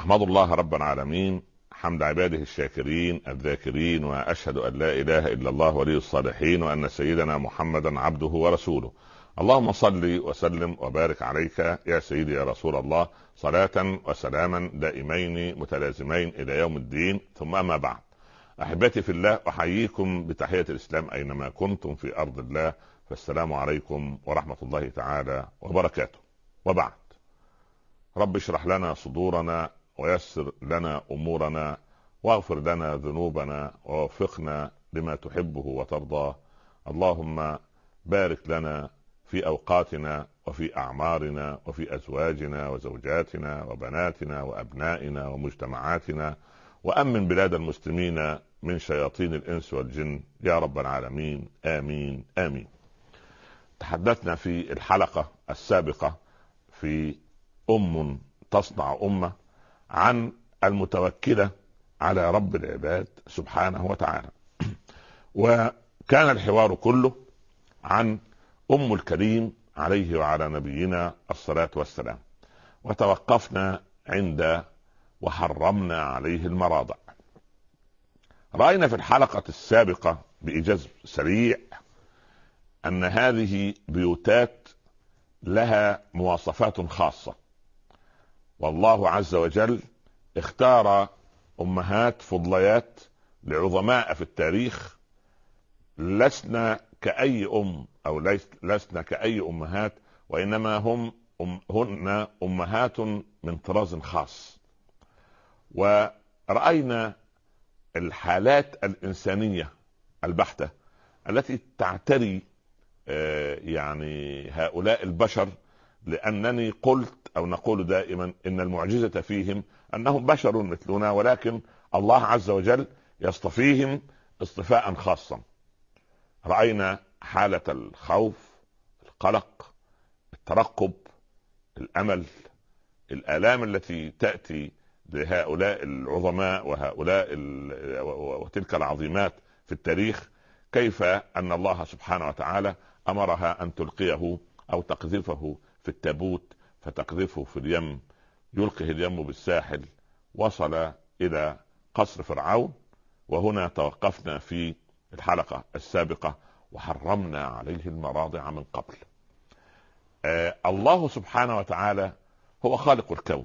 أحمد الله رب العالمين حمد عباده الشاكرين الذاكرين، وأشهد أن لا إله إلا الله ولي الصالحين، وأن سيدنا محمدا عبده ورسوله. اللهم صل وسلم وبارك عليك يا سيدي يا رسول الله، صلاة وسلاما دائمين متلازمين إلى يوم الدين. ثم أما بعد، أحبتي في الله، أحييكم بتحية الإسلام أينما كنتم في أرض الله، فالسلام عليكم ورحمة الله تعالى وبركاته. وبعد، رب اشرح لنا صدورنا ويسر لنا أمورنا واغفر لنا ذنوبنا ووفقنا لما تحبه وترضاه. اللهم بارك لنا في أوقاتنا وفي أعمارنا وفي أزواجنا وزوجاتنا وبناتنا وأبنائنا ومجتمعاتنا، وأمن بلاد المسلمين من شياطين الإنس والجن يا رب العالمين، آمين آمين. تحدثنا في الحلقة السابقة في تصنع أمة عن المتوكلة على رب العباد سبحانه وتعالى، وكان الحوار كله عن الكريم عليه وعلى نبينا الصلاة والسلام، وتوقفنا عند وحرمنا عليه المراضع. رأينا في الحلقة السابقة بإيجاز سريع أن هذه بيوتات لها مواصفات خاصة، والله عز وجل اختار أمهات فضليات لعظماء في التاريخ، لسنا كأي أو لسنا كأي أمهات، وإنما هن أمهات من طراز خاص. ورأينا الحالات الإنسانية البحتة التي تعتري يعني هؤلاء البشر، لأنني قلت أو نقول دائما إن المعجزة فيهم أنهم بشر مثلنا، ولكن الله عز وجل يصطفيهم اصطفاء خاصا. رأينا حالة الخوف، القلق، الترقب، الأمل، الآلام التي تأتي لهؤلاء العظماء وتلك العظيمات في التاريخ، كيف أن الله سبحانه وتعالى أمرها أن تلقيه أو تقذفه في التابوت فتقذفه في اليم، يلقه اليم بالساحل، وصل إلى قصر فرعون. وهنا توقفنا في الحلقة السابقة وحرمنا عليه المراضع من قبل. الله سبحانه وتعالى هو خالق الكون،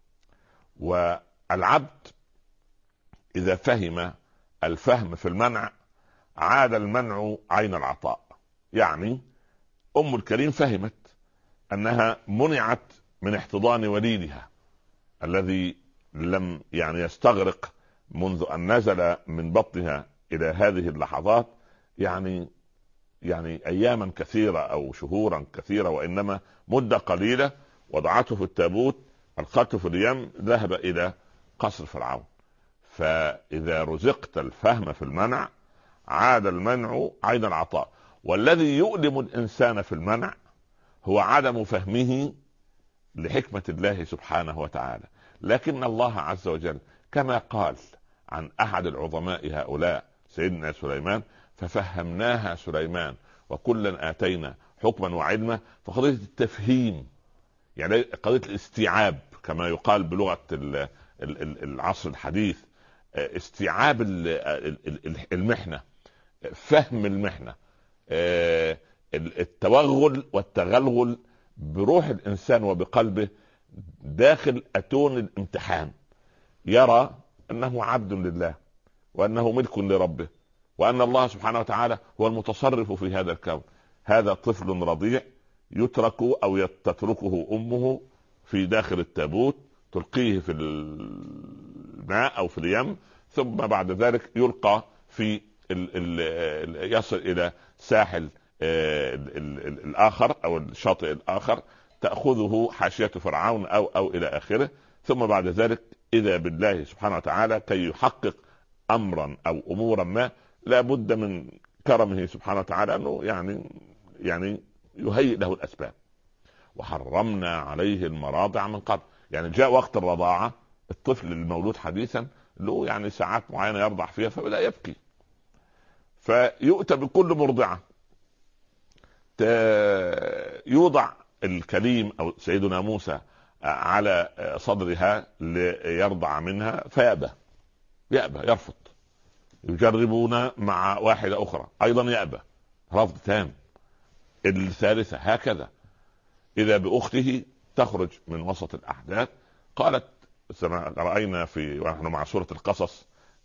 والعبد إذا فهم الفهم في المنع عاد المنع عين العطاء. يعني الكريم فهمت أنها منعت من احتضان وليدها الذي لم يستغرق منذ أن نزل من بطنها إلى هذه اللحظات يعني أياما كثيرة أو شهورا كثيرة، وإنما مدة قليلة. وضعته في التابوت، ألقته في اليم، ذهب إلى قصر فرعون. فإذا رزقت الفهم في المنع عاد المنع عين العطاء. والذي يؤلم الإنسان في المنع هو عدم فهمه لحكمة الله سبحانه وتعالى. لكن الله عز وجل كما قال عن أحد العظماء هؤلاء سيدنا سليمان: ففهمناها سليمان وكلا آتينا حكما وعلما. فقضية التفهيم يعني قضية الاستيعاب كما يقال بلغة العصر الحديث، استيعاب المحنة، فهم المحنة، التوغل والتغلغل بروح الإنسان وبقلبه داخل أتون الامتحان، يرى أنه عبد لله وأنه ملك لربه، وأن الله سبحانه وتعالى هو المتصرف في هذا الكون. هذا طفل رضيع يترك أو تتركه أمه في داخل التابوت، تلقيه في الماء أو في اليم، ثم بعد ذلك يلقى في يصل إلى ساحل الآخر أو الشاطئ الآخر، تأخذه حاشية فرعون أو إلى آخره. ثم بعد ذلك إذا بالله سبحانه وتعالى كي يحقق أمرا أو أمورا ما، لا بد من كرمه سبحانه وتعالى أنه يعني يهيئ له الأسباب. وحرمنا عليه المراضع من قبل، يعني جاء وقت الرضاعة، الطفل المولود حديثا له ساعات معينة يرضع فيها، فبدأ يبكي، فيؤتى بكل مرضعة، يوضع الكليم أو سيدنا موسى على صدرها ليرضع منها فيأبى، يرفض. يجربون مع واحدة أخرى أيضا يأبى، رفض تام. الثالثة هكذا. إذا بأخته تخرج من وسط الأحداث، قالت رأينا في ونحن مع سورة القصص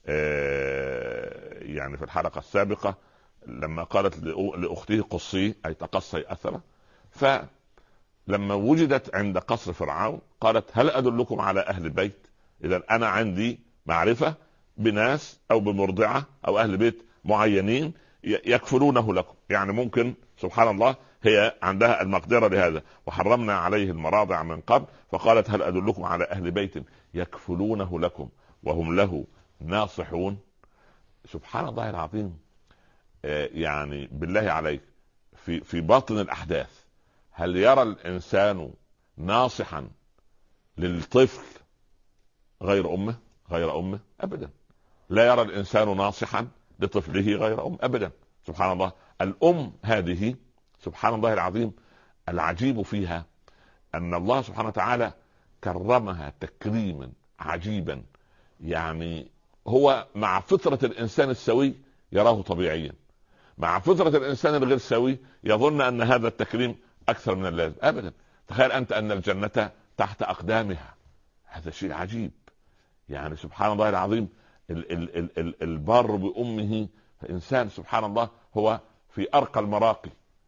يعني في الحلقة السابقة لما قالت لأخته قصي أي تقصي أثره، فلما وجدت عند قصر فرعون قالت هل أدلكم على أهل بيت؟ إذا أنا عندي معرفة بناس أو بمرضعة أو أهل بيت معينين يكفلونه لكم. يعني ممكن سبحان الله هي عندها المقدرة لهذا، وحرمنا عليه المراضع من قبل، فقالت هل أدلكم على أهل بيت يكفلونه لكم وهم له ناصحون. سبحان الله العظيم. يعني بالله عليك في باطن الأحداث هل يرى الإنسان ناصحا للطفل غير أمه؟ أبدا. لا يرى الإنسان ناصحا لطفله غير أبدا. سبحان الله. الأم هذه سبحان الله العظيم العجيب فيها أن الله سبحانه وتعالى كرمها تكريما عجيبا. يعني هو مع فطرة الإنسان السوي يراه طبيعيا، مع فطرة الإنسان الغير سوي يظن أن هذا التكريم أكثر من اللازم. أبدا. تخيل أنت أن الجنة تحت أقدامها، هذا شيء عجيب. يعني سبحان الله العظيم البار بأمه إنسان سبحان الله هو في أرقى المراقي.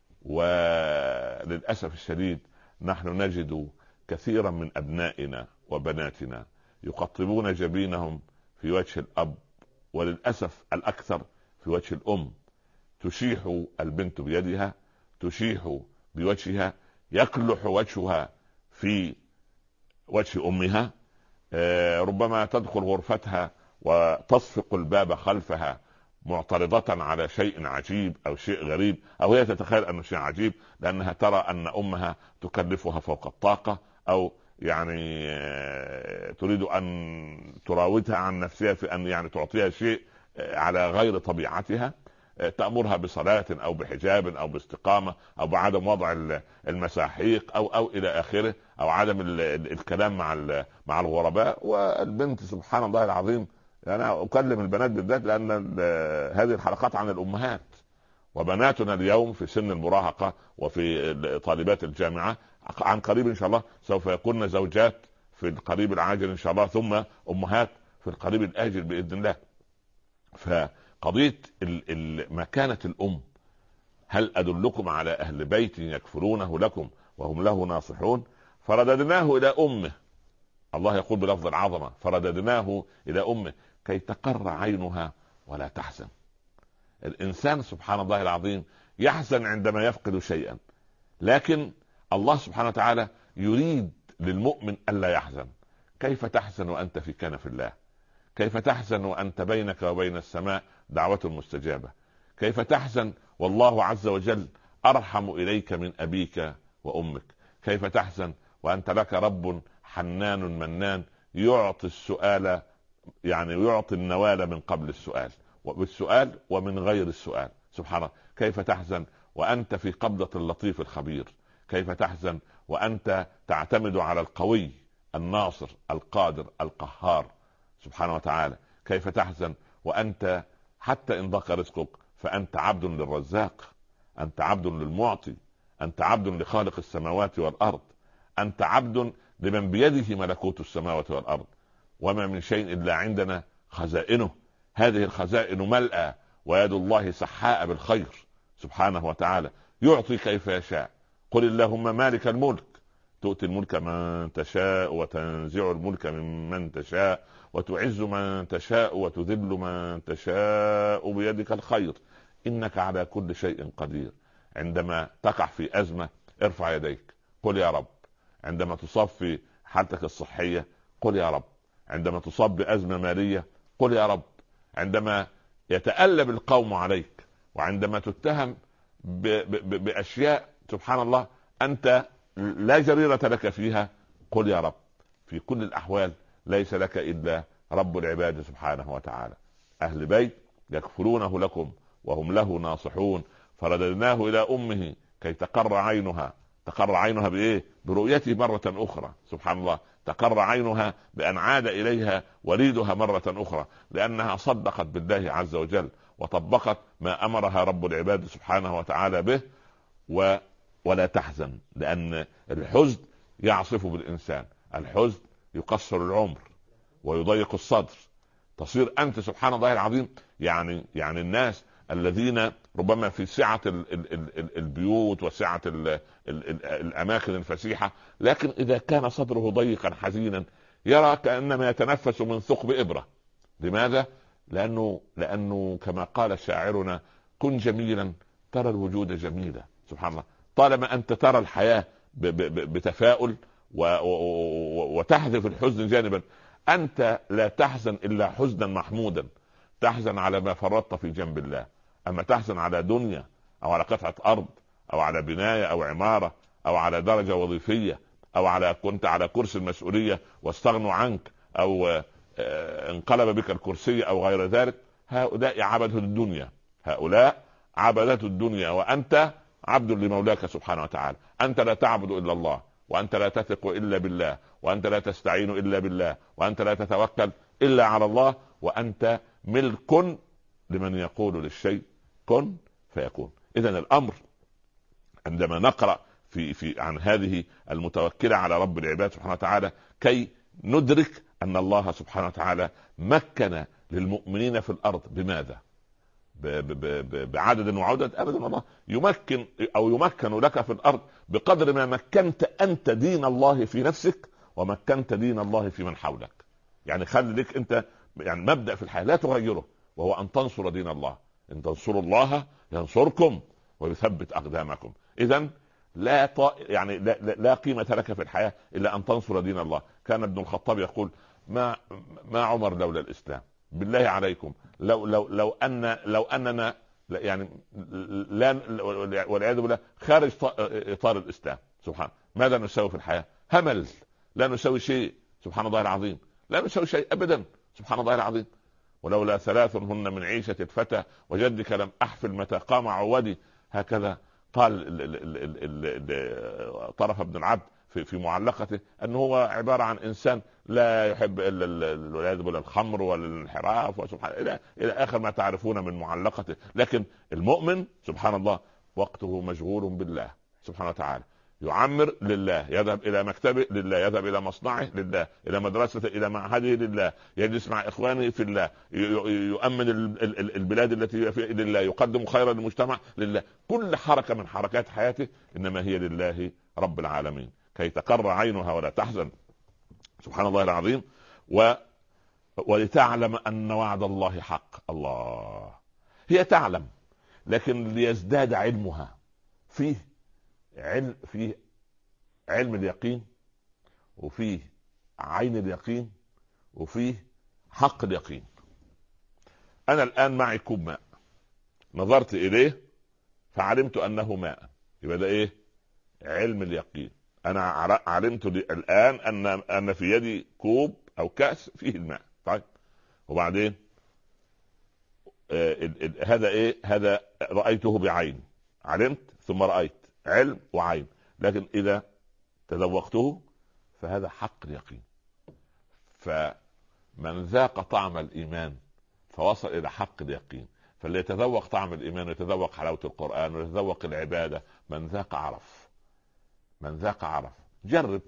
وللأسف الشديد نحن نجد كثيرا من أبنائنا وبناتنا يقطبون جبينهم في وجه الأب، وللأسف الأكثر في وجه الأم. تشيح البنت بيدها، تشيح بوجهها، يكلح وجهها في وجه أمها. ربما تدخل غرفتها وتصفق الباب خلفها معترضة على شيء عجيب أو شيء غريب، أو هي تتخيل أنه شيء عجيب لأنها ترى أن أمها تكلفها فوق الطاقة، أو يعني تريد أن تراودها عن نفسها في أن يعني تعطيها شيء على غير طبيعتها. تأمرها بصلاة أو بحجاب أو باستقامة أو بعدم وضع المساحيق أو إلى آخره، أو عدم الكلام مع الغرباء. والبنت سبحان الله العظيم، أنا أكلم البنات بالذات لأن هذه الحلقات عن الأمهات، وبناتنا اليوم في سن المراهقة وفي طالبات الجامعة عن قريب إن شاء الله سوف يكون زوجات في القريب العاجل إن شاء الله، ثم أمهات في القريب الآجل بإذن الله. فقضية مكانة الأم، هل أدلكم على أهل بيت يكفلونه لكم وهم له ناصحون؟ فرددناه إلى أمه. الله يقول بلفظ العظمة فرددناه إلى أمه كي تقر عينها ولا تحزن. الإنسان سبحان الله العظيم يحزن عندما يفقد شيئا، لكن الله سبحانه وتعالى يريد للمؤمن ألا يحزن. كيف تحزن وأنت في كنف الله؟ كيف تحزن وأنت بينك وبين السماء دعوة مستجابة؟ كيف تحزن والله عز وجل أرحم إليك من أبيك وأمك؟ كيف تحزن وأنت لك رب حنان منان يعطي السؤال، يعني يعطي النوال من قبل السؤال، وبالسؤال ومن غير السؤال. سبحان الله. كيف تحزن وأنت في قبضة اللطيف الخبير؟ كيف تحزن وأنت تعتمد على القوي الناصر القادر القهار سبحانه وتعالى؟ كيف تحزن وأنت حتى إن ضاق رزقك فأنت عبد للرزاق، أنت عبد للمعطي، أنت عبد لخالق السماوات والأرض، أنت عبد لمن بيده ملكوت السماوات والأرض. وما من شيء إلا عندنا خزائنه، هذه الخزائن ملأى ويد الله سحاء بالخير سبحانه وتعالى، يعطي كيف يشاء. قل اللهم مالك الملك تؤتي الملك من تشاء وتنزع الملك ممن تشاء وتعز من تشاء وتذل من تشاء بيدك الخير إنك على كل شيء قدير. عندما تقع في أزمة ارفع يديك قل يا رب. عندما تصاب في حالتك الصحية قل يا رب. عندما تصاب بأزمة مالية قل يا رب. عندما يتألب القوم عليك وعندما تتهم بأشياء سبحان الله أنت لا جريرة لك فيها قل يا رب. في كل الأحوال ليس لك إلا رب العباد سبحانه وتعالى. أهل بيت يكفلونه لكم وهم له ناصحون فرددناه إلى أمه كي تقر عينها تقر عينها بايه؟ برؤيته مرة اخرى. سبحان الله، تقر عينها بان عاد اليها وليدها مرة اخرى، لانها صدقت بالله عز وجل وطبقت ما امرها رب العباد سبحانه وتعالى به. ولا تحزن، لان الحزن يعصف بالانسان، الحزن يقصر العمر ويضيق الصدر. تصير انت سبحان الله العظيم يعني الناس الذين ربما في سعة البيوت وسعة الاماكن الفسيحة، لكن اذا كان صدره ضيقا حزينا يرى كانما يتنفس من ثقب ابرة. لماذا؟ لانه كما قال شاعرنا: كن جميلا ترى الوجود جميلة. سبحان الله، طالما انت ترى الحياة بتفاؤل وتحذف الحزن جانبا، انت لا تحزن الا حزنا محمودا، تحزن على ما فرطت في جنب الله. اما تحزن على دنيا او على قطعة ارض او على بناية او عمارة او على درجة وظيفية او كنت على كرسي المسؤولية واستغنوا عنك او انقلب بك الكرسي او غير ذلك، هؤلاء عبدة الدنيا، هؤلاء عبدة الدنيا، وانت عبد لمولاك سبحانه وتعالى. انت لا تعبد الا الله، وانت لا تثق الا بالله، وانت لا تستعين الا بالله، وانت لا تتوكل الا على الله، وانت ملك لمن يقول للشيء كن فيكون. اذن الامر عندما نقرأ في عن هذه المتوكلة على رب العباد سبحانه وتعالى، كي ندرك ان الله سبحانه وتعالى مكن للمؤمنين في الارض. بماذا؟ بعدد وعدد ابدا. الله يمكن لك في الارض بقدر ما مكنت انت دين الله في نفسك ومكنت دين الله في من حولك. يعني خلي لك انت مبدأ في الحياة لا تغيره، وهو ان تنصر دين الله. ان تنصروا الله ينصركم ويثبت اقدامكم. اذا لا قيمة لك في الحياة الا ان تنصر دين الله. كان ابن الخطاب يقول: ما عمر لولا الاسلام. بالله عليكم، لو اننا يعني لا والعياذ بالله خارج اطار الاسلام، سبحان، ماذا نسوي في الحياة؟ همل، لا نسوي شيء. سبحان الله العظيم، لا نسوي شيء ابدا. سبحان الله العظيم. ولولا ثلاث هن من عيشة الفتى وجدك لم احفل متى قام عودي. هكذا قال طرف ابن العبد في معلقته، انه هو عبارة عن انسان لا يحب الا الخمر والانحراف وسبحان الى اخر ما تعرفون من معلقته. لكن المؤمن سبحان الله وقته مشغول بالله سبحانه وتعالى، يعمر لله، يذهب الى مكتبه لله، يذهب الى مصنعه لله، الى مدرسته، الى معهده لله، يجلس مع اخوانه في الله، يؤمن البلاد التي فيها لله، يقدم خيرا للمجتمع لله. كل حركة من حركات حياته انما هي لله رب العالمين، كي تقر عينها ولا تحزن. سبحان الله العظيم. ولتعلم ان وعد الله حق. الله، هي تعلم، لكن ليزداد علمها. فيه علم اليقين، وفيه عين اليقين، وفيه حق اليقين. انا الان معي كوب ماء، نظرت اليه فعلمت انه ماء، يبقى ده ايه؟ علم اليقين. انا علمت الان ان في يدي كوب او كأس فيه الماء. طيب، وبعدين هذا ايه؟ هذا رأيته بعين، علمت ثم رأيت، علم وعين. لكن اذا تذوقته فهذا حق اليقين. فمن ذاق طعم الايمان فوصل الى حق اليقين. فاللي يتذوق طعم الايمان ويتذوق حلاوة القرآن ويتذوق العبادة، من ذاق عرف، من ذاق عرف. جرب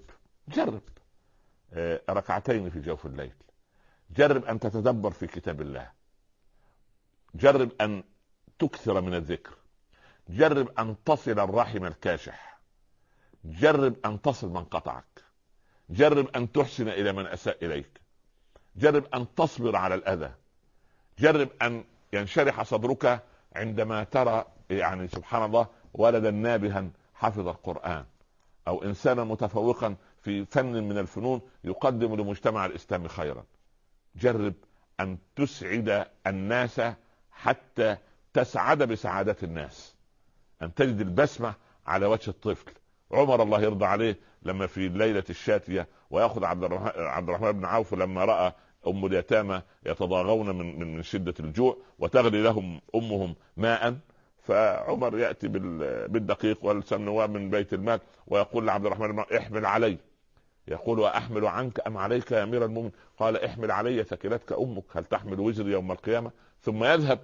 ركعتين في جوف الليل، جرب ان تتدبر في كتاب الله، جرب ان تكثر من الذكر، جرب ان تصل الرحم الكاشح، جرب ان تصل من قطعك، جرب ان تحسن الى من اساء اليك، جرب ان تصبر على الاذى، جرب ان ينشرح صدرك عندما ترى سبحان الله ولدا نابها حفظ القرآن، او انسانا متفوقا في فن من الفنون يقدم لمجتمع الاسلام خيرا. جرب ان تسعد الناس حتى تسعد بسعادة الناس، ان تجد البسمة على وجه الطفل. عمر الله يرضى عليه لما في الليلة الشاتية ويأخذ عبد الرحمن بن عوف لما رأى ام اليتامى يتضاغون من شدة الجوع وتغلي لهم امهم ماء، فعمر يأتي بالدقيق والسمنواه من بيت المال ويقول لعبد الرحمن احمل علي. يقول واحمل عنك ام عليك يا امير المؤمنين؟ قال احمل علي ثكلتك امك، هل تحمل وزري يوم القيامه؟ ثم يذهب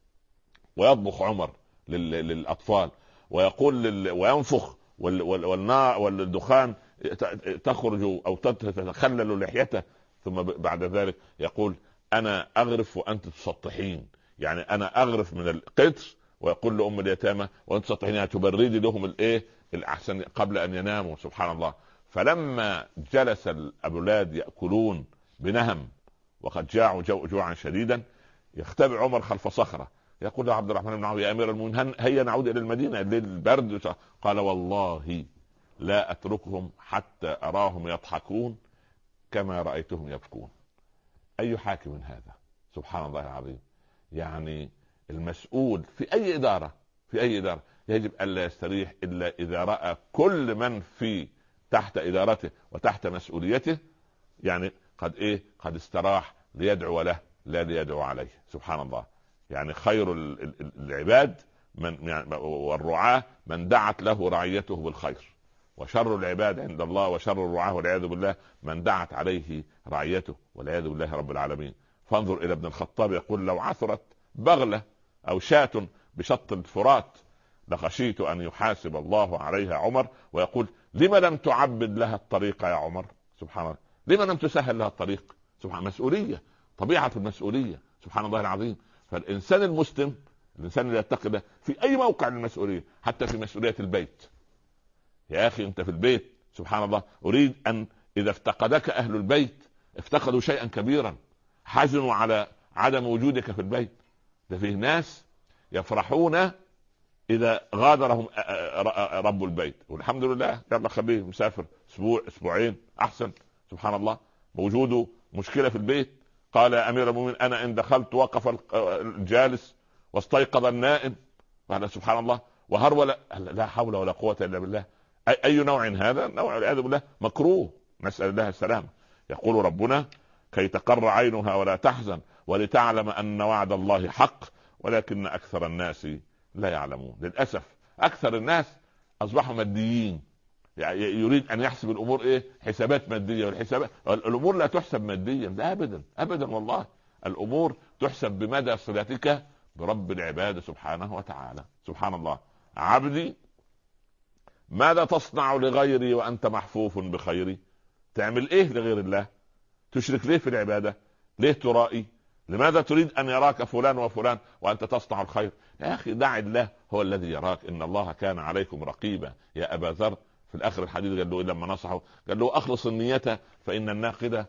ويطبخ عمر للاطفال ويقول وينفخ والنار والدخان تخرج او تتخلل لحيته، ثم بعد ذلك يقول انا اغرف وانت تسطحين، يعني انا اغرف من القدر، ويقول لام اليتامى وانت تسطحين، تبردي لهم الايه الاحسن قبل ان يناموا. سبحان الله. فلما جلس الاولاد ياكلون بنهم وقد جاعوا جوعا شديدا، يختبئ عمر خلف صخره، يقول له عبد الرحمن بن عوف يا امير المؤمنين هيا نعود الى المدينه للبرد. قال والله لا اتركهم حتى اراهم يضحكون كما رايتهم يبكون. اي حاكم هذا؟ سبحان الله العظيم. يعني المسؤول في اي اداره يجب الا يستريح الا اذا راى كل من في تحت ادارته وتحت مسؤوليته يعني قد استراح ليدعو له لا ليدعو عليه. سبحان الله. يعني خير العباد والرعاة من دعت له رعيته بالخير، وشر العباد عند الله وشر الرعاة والعياذ بالله من دعت عليه رعيته والعياذ بالله رب العالمين. فانظر الى ابن الخطاب يقول لو عثرت بغلة او شاة بشط الفرات لخشيت ان يحاسب الله عليها عمر، ويقول لما لم تعبد لها الطريق يا عمر؟ سبحان الله. لما لم تسهل لها الطريق؟ سبحان مسؤولية، طبيعة المسؤولية. سبحان الله العظيم. فالإنسان المسلم، الإنسان اللي يتقي في أي موقع من المسؤولية، حتى في مسؤولية البيت. يا أخي أنت في البيت سبحان الله، أريد أن إذا افتقدك أهل البيت افتقدوا شيئا كبيرا، حزنوا على عدم وجودك في البيت. ده فيه ناس يفرحون إذا غادرهم رب البيت، والحمد لله يلا خليه مسافر أسبوع أسبوعين أحسن. سبحان الله. وجوده مشكلة في البيت، قال يا امير المؤمنين انا ان دخلت وقف الجالس واستيقظ النائم. قال سبحان الله. وهرول لا حول ولا قوة الا بالله. اي نوع هذا؟ نوع والعياذ بالله مكروه، نسأل الله السلامة. يقول ربنا كي تقر عينها ولا تحزن ولتعلم ان وعد الله حق ولكن اكثر الناس لا يعلمون. للاسف اكثر الناس اصبحوا ماديين، يعني يريد ان يحسب الامور حسابات ماديه، والحسابات الامور لا تحسب ماديا، لا ابدا ابدا والله. الامور تحسب بمدى صلتك برب العباد سبحانه وتعالى. سبحان الله. عبدي ماذا تصنع لغيري وانت محفوف بخيري؟ تعمل ايه لغير الله؟ تشرك ليه في العباده؟ ليه ترائي؟ لماذا تريد ان يراك فلان وفلان وانت تصنع الخير؟ يا اخي دع الله هو الذي يراك، ان الله كان عليكم رقيبا. يا ابا ذر في الاخر الحديث قال له لما نصحه قال له اخلص النية فان الناقد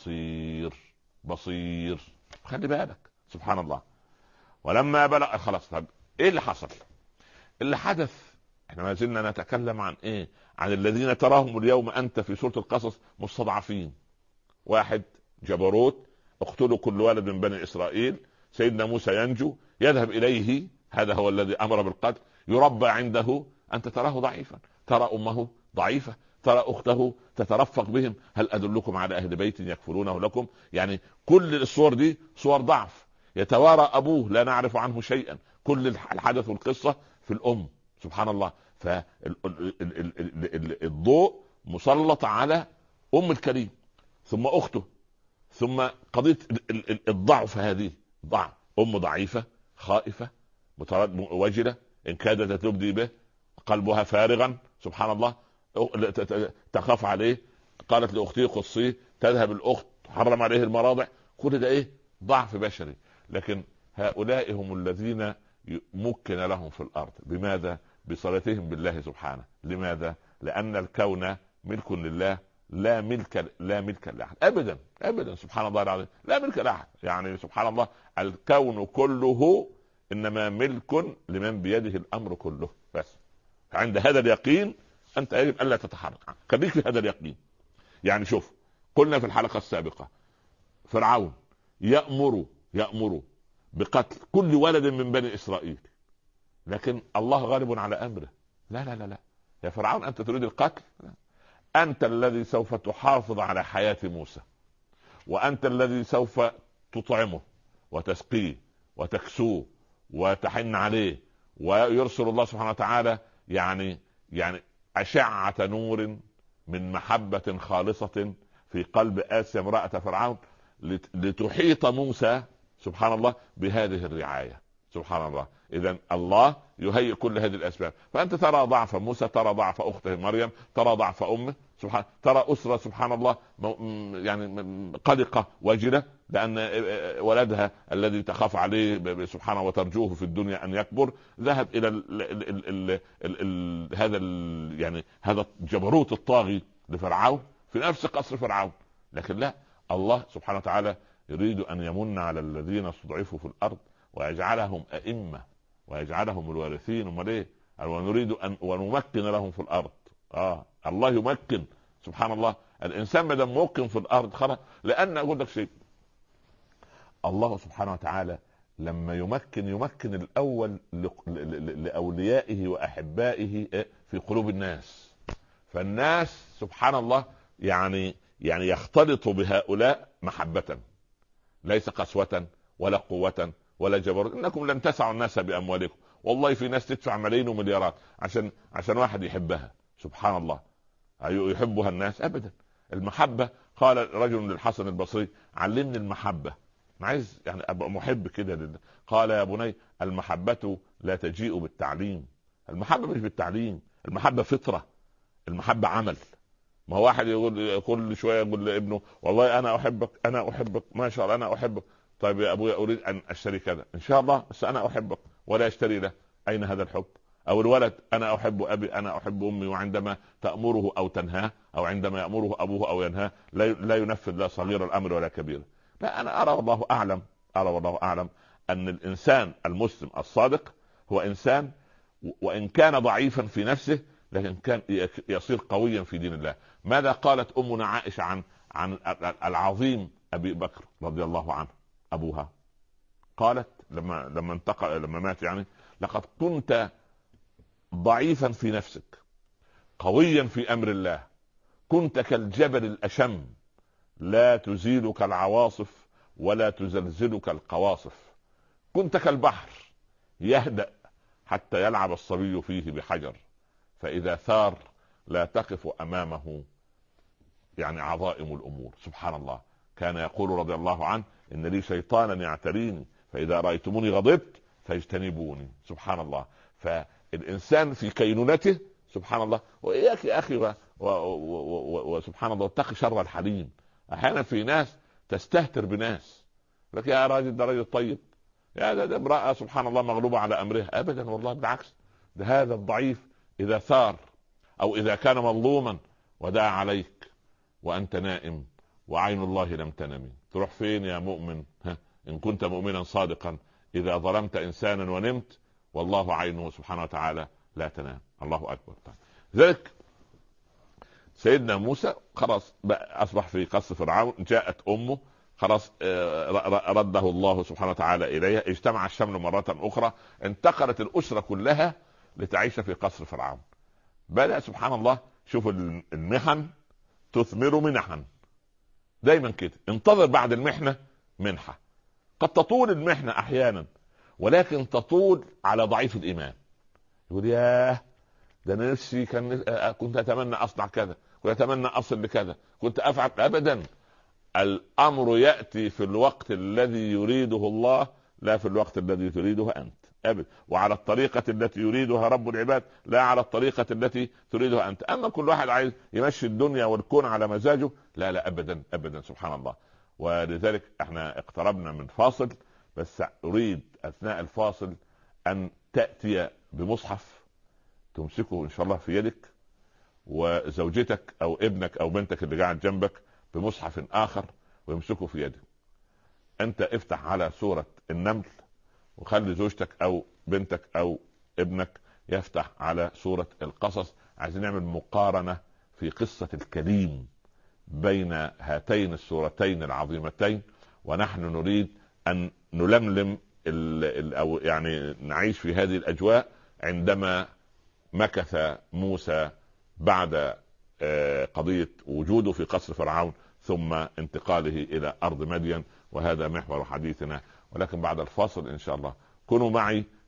بصير. خلي بالك. سبحان الله. ولما بلغ خلاص. طب ايه اللي حصل؟ اللي حدث احنا ما زلنا نتكلم عن عن الذين تراهم اليوم انت في سورة القصص مستضعفين. واحد جبروت، اقتلوا كل ولد من بني اسرائيل. سيدنا موسى ينجو، يذهب اليه، هذا هو الذي امر بالقتل، يربى عنده. انت تراه ضعيفا، ترى امه ضعيفة، ترى اخته تترفق بهم، هل ادلكم على اهل بيت يكفلونه لكم؟ يعني كل الصور دي صور ضعف. يتوارى ابوه لا نعرف عنه شيئا. كل الحدث والقصة في الام. سبحان الله. فالضوء مسلط على ام الكريم ثم اخته ثم قضية الضعف. هذه ضعف ام ضعيفة خائفة وجلة ان كادت تبدي به، قلبها فارغا. سبحان الله. تخاف عليه، قالت لاختي قصيه، تذهب الاخت تحرم عليه المراضع. كل ده ضعف بشري. لكن هؤلاء هم الذين مكن لهم في الارض. لماذا؟ بصلتهم بالله سبحانه. لماذا؟ لان الكون ملك لله، لا ملك لاحد ابدا ابدا. سبحان الله العظيم. لا ملك لاحد. يعني سبحان الله الكون كله انما ملك لمن بيده الامر كله. بس عند هذا اليقين انت يجب الا تتحرك. خليك في هذا اليقين. يعني شوف، قلنا في الحلقة السابقة فرعون يأمر بقتل كل ولد من بني اسرائيل، لكن الله غالب على امره. لا لا لا لا يا فرعون، انت تريد القتل؟ انت الذي سوف تحافظ على حياة موسى، وانت الذي سوف تطعمه وتسقيه وتكسوه وتحن عليه ويرسل الله سبحانه وتعالى يعني أشعة نور من محبة خالصة في قلب آسيا امرأة فرعون لتحيط موسى سبحان الله بهذه الرعاية. سبحان الله. إذن الله يهيئ كل هذه الأسباب. فأنت ترى ضعف موسى، ترى ضعف أخته مريم، ترى ضعف أمه سبحان، ترى أسرة سبحان الله يعني قلقة وجلة لأن ولدها الذي تخاف عليه سبحانه وترجوه في الدنيا أن يكبر ذهب إلى هذا الجبروت الطاغي لفرعون في نفس قصر فرعون. لكن لا، الله سبحانه وتعالى يريد أن يمن على الذين استضعفوا في الأرض ويجعلهم أئمة ويجعلهم الوارثين. ونريد أن ونمكن لهم في الأرض. الله يمكن سبحان الله الإنسان ما دام ممكن في الأرض خلاص. لأن أقول لك شيء، الله سبحانه وتعالى لما يمكن الأول لأوليائه وأحبائه في قلوب الناس، فالناس سبحان الله يعني يختلط بهؤلاء محبة، ليس قسوة ولا قوة ولا جبروت. إنكم لن تسعوا الناس بأموالكم. والله في ناس تدفع ملايين ومليارات عشان واحد يحبها. سبحان الله. يحبها الناس أبدا. المحبة، قال رجل للحسن البصري علمني المحبة، أنا عايز يعني أبقى محب كده. قال يا بني المحبة لا تجيء بالتعليم. المحبة مش بالتعليم، المحبة فطرة، المحبة عمل. ما هو واحد يقول كل شوية يقول لابنه والله أنا أحبك أنا أحبك ما شاء الله أنا أحبك. طيب يا أبويا أريد أن أشتري كذا، إن شاء الله بس أنا أحبك، ولا أشتري له. أين هذا الحب؟ أو الولد أنا أحب أبي أنا أحب أمي، وعندما تأمره أو تنهاه أو عندما يأمره أبوه أو ينهاه لا ينفذ لا صغير الأمر ولا كبير. لا، أنا أرى والله أعلم أن الإنسان المسلم الصادق هو إنسان وإن كان ضعيفا في نفسه لكن كان يصير قويا في دين الله. ماذا قالت أمنا عائشة عن العظيم أبي بكر رضي الله عنه أبوها؟ قالت لما مات يعني لقد كنت ضعيفا في نفسك قويا في أمر الله، كنت كالجبل الأشم لا تزيلك العواصف ولا تزلزلك القواصف، كنت كالبحر يهدأ حتى يلعب الصبي فيه بحجر، فإذا ثار لا تقف أمامه يعني عظائم الأمور. سبحان الله. كان يقول رضي الله عنه إن لي شيطانا يعتريني فإذا رأيتموني غضبت فاجتنبوني. سبحان الله. فالإنسان في كينونته سبحان الله. وإياك يا أخي وسبحان الله اتق شر الحليم. أحيانا في ناس تستهتر بناس، لك يا راجل ده راجل طيب، يا ده امرأة سبحان الله مغلوبة على أمرها. أبدا والله بالعكس، ده هذا الضعيف إذا ثار أو إذا كان مظلوما ودعا عليك وأنت نائم وعين الله لم تنمي، تروح فين يا مؤمن؟ إن كنت مؤمنا صادقا إذا ظلمت إنسانا ونمت والله عينه سبحانه وتعالى لا تنام. الله أكبر. ذلك سيدنا موسى خلاص أصبح في قصر فرعون، جاءت أمه خلاص رده الله سبحانه وتعالى إليها، اجتمع الشمل مرة أخرى، انتقلت الأسرة كلها لتعيش في قصر فرعون. بدأ سبحان الله، شوف المحن تثمر منحا، دايما كده انتظر بعد المحنة منحة. قد تطول المحنة أحيانا ولكن تطول على ضعيف الإيمان. يقول ياه ده أنا نفسي كنت أتمنى أصنع كذا، كنت أتمنى أصل لكذا، كنت أفعل. أبدا، الأمر يأتي في الوقت الذي يريده الله لا في الوقت الذي تريده أنت أبدا، وعلى الطريقة التي يريدها رب العباد لا على الطريقة التي تريدها أنت. أما كل واحد عايز يمشي الدنيا والكون على مزاجه، لا أبدا أبدا. سبحان الله. ولذلك احنا اقتربنا من فاصل، بس أريد أثناء الفاصل أن تأتي بمصحف تمسكه إن شاء الله في يدك، وزوجتك أو ابنك أو بنتك اللي قاعد جنبك بمصحف آخر ويمسكه في يدك. أنت افتح على سورة النمل وخلي زوجتك أو بنتك أو ابنك يفتح على سورة القصص. عايزين نعمل مقارنة في قصة الكريم بين هاتين السورتين العظيمتين، ونحن نريد أن نلملم أو يعني نعيش في هذه الأجواء عندما مكث موسى بعد قضية وجوده في قصر فرعون ثم انتقاله إلى أرض مدين. وهذا محور حديثنا، ولكن بعد الفاصل إن شاء الله كونوا معي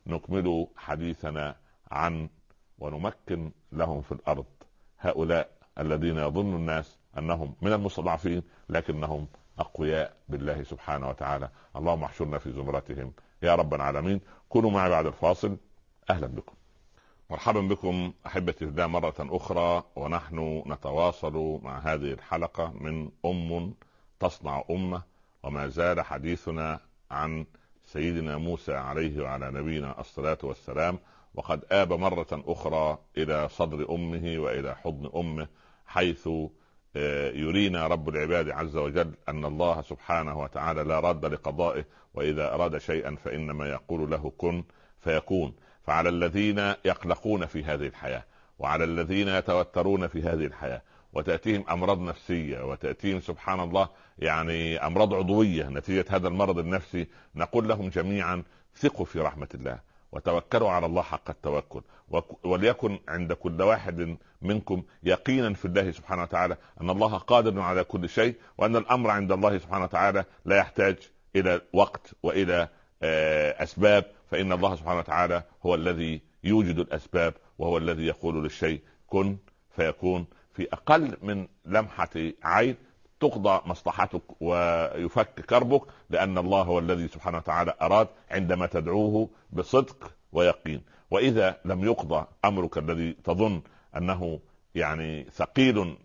نكمل حديثنا عن ونمكن لهم في الأرض هؤلاء الذين يظن الناس أنهم من المستضعفين لكنهم أقوياء بالله سبحانه وتعالى. اللهم احشرنا في زمرتهم يا رب العالمين. كونوا معي بعد الفاصل. أهلا بكم، مرحبا بكم أحبتي في الله مرة أخرى، ونحن نتواصل مع هذه الحلقة من تصنع أمة، وما زال حديثنا عن سيدنا موسى عليه وعلى نبينا الصلاة والسلام، وقد آب مرة أخرى إلى صدر أمه وإلى حضن أمه، حيث يرينا رب العباد عز وجل أن الله سبحانه وتعالى لا راد لقضائه، وإذا أراد شيئا فإنما يقول له كن فيكون. فعلى الذين يقلقون في هذه الحياة، وعلى الذين يتوترون في هذه الحياة، وتأتيهم أمراض نفسية، وتأتيهم سبحان الله يعني أمراض عضوية نتيجة هذا المرض النفسي، نقول لهم جميعا ثقوا في رحمة الله وتوكلوا على الله حق التوكل، وليكن عند كل واحد منكم يقينا في الله سبحانه وتعالى أن الله قادر على كل شيء، وأن الأمر عند الله سبحانه وتعالى لا يحتاج إلى وقت وإلى أسباب، فإن الله سبحانه وتعالى هو الذي يوجد الأسباب، وهو الذي يقول للشيء كن فيكون. في أقل من لمحة عين تقضى مصلحتك ويفك كربك، لأن الله هو الذي سبحانه وتعالى أراد عندما تدعوه بصدق ويقين. وإذا لم يقضى أمرك الذي تظن أنه يعني ثقيل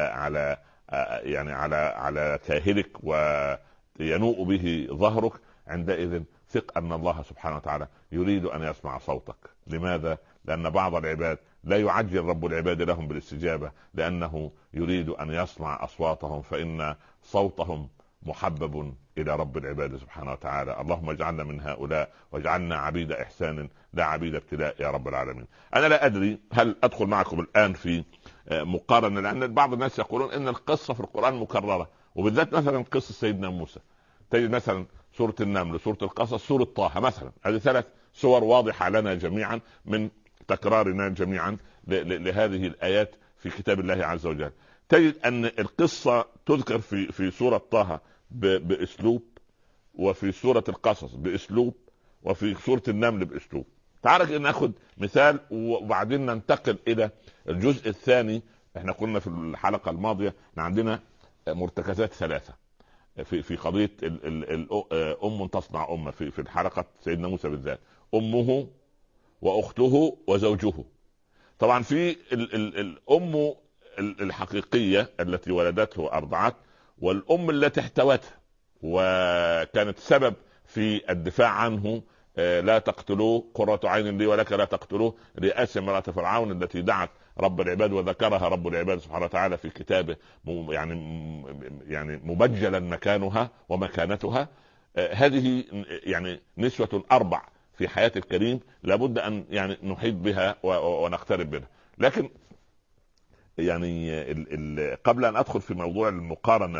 على كاهلك وينوء به ظهرك، عندئذ ثق أن الله سبحانه وتعالى يريد أن يسمع صوتك. لماذا؟ لأن بعض العباد لا يعجل رب العباد لهم بالاستجابة، لأنه يريد أن يسمع أصواتهم، فإن صوتهم محبب إلى رب العباد سبحانه وتعالى. اللهم اجعلنا من هؤلاء، واجعلنا عبيد إحسان لا عبيد ابتلاء يا رب العالمين. أنا لا أدري هل أدخل معكم الآن في مقارنة، لأن بعض الناس يقولون إن القصة في القرآن مكررة، وبالذات مثلا قصة سيدنا موسى. تجد مثلا سورة النمل، سورة القصص، سورة طه مثلا، هذه 3 سور واضحة لنا جميعا من تكرارنا جميعا لهذه الآيات في كتاب الله عز وجل. تجد أن القصة تذكر في سورة طه بأسلوب، وفي سورة القصص بأسلوب، وفي سورة النمل بأسلوب. تعالى ناخذ مثال وبعدين ننتقل إلى الجزء الثاني. احنا قلنا في الحلقة الماضية عندنا مرتكزات 3 في قضية أم تصنع أمة. في الحلقة سيدنا موسى بالذات أمه وأخته وزوجه. طبعا في الأم الحقيقية التي ولدته وأرضعته، والأم التي احتوته وكانت سبب في الدفاع عنه، لا تقتلوه قرة عين لي ولك لا تقتلوه، رئاسة امرأة فرعون التي دعت رب العباد وذكرها رب العباد سبحانه وتعالى في كتابه، يعني مبجلا مكانها ومكانتها. هذه يعني نسوة 4 في حياة الكريم لابد أن يعني نحيط بها ونقترب منها. لكن يعني قبل أن أدخل في موضوع المقارنة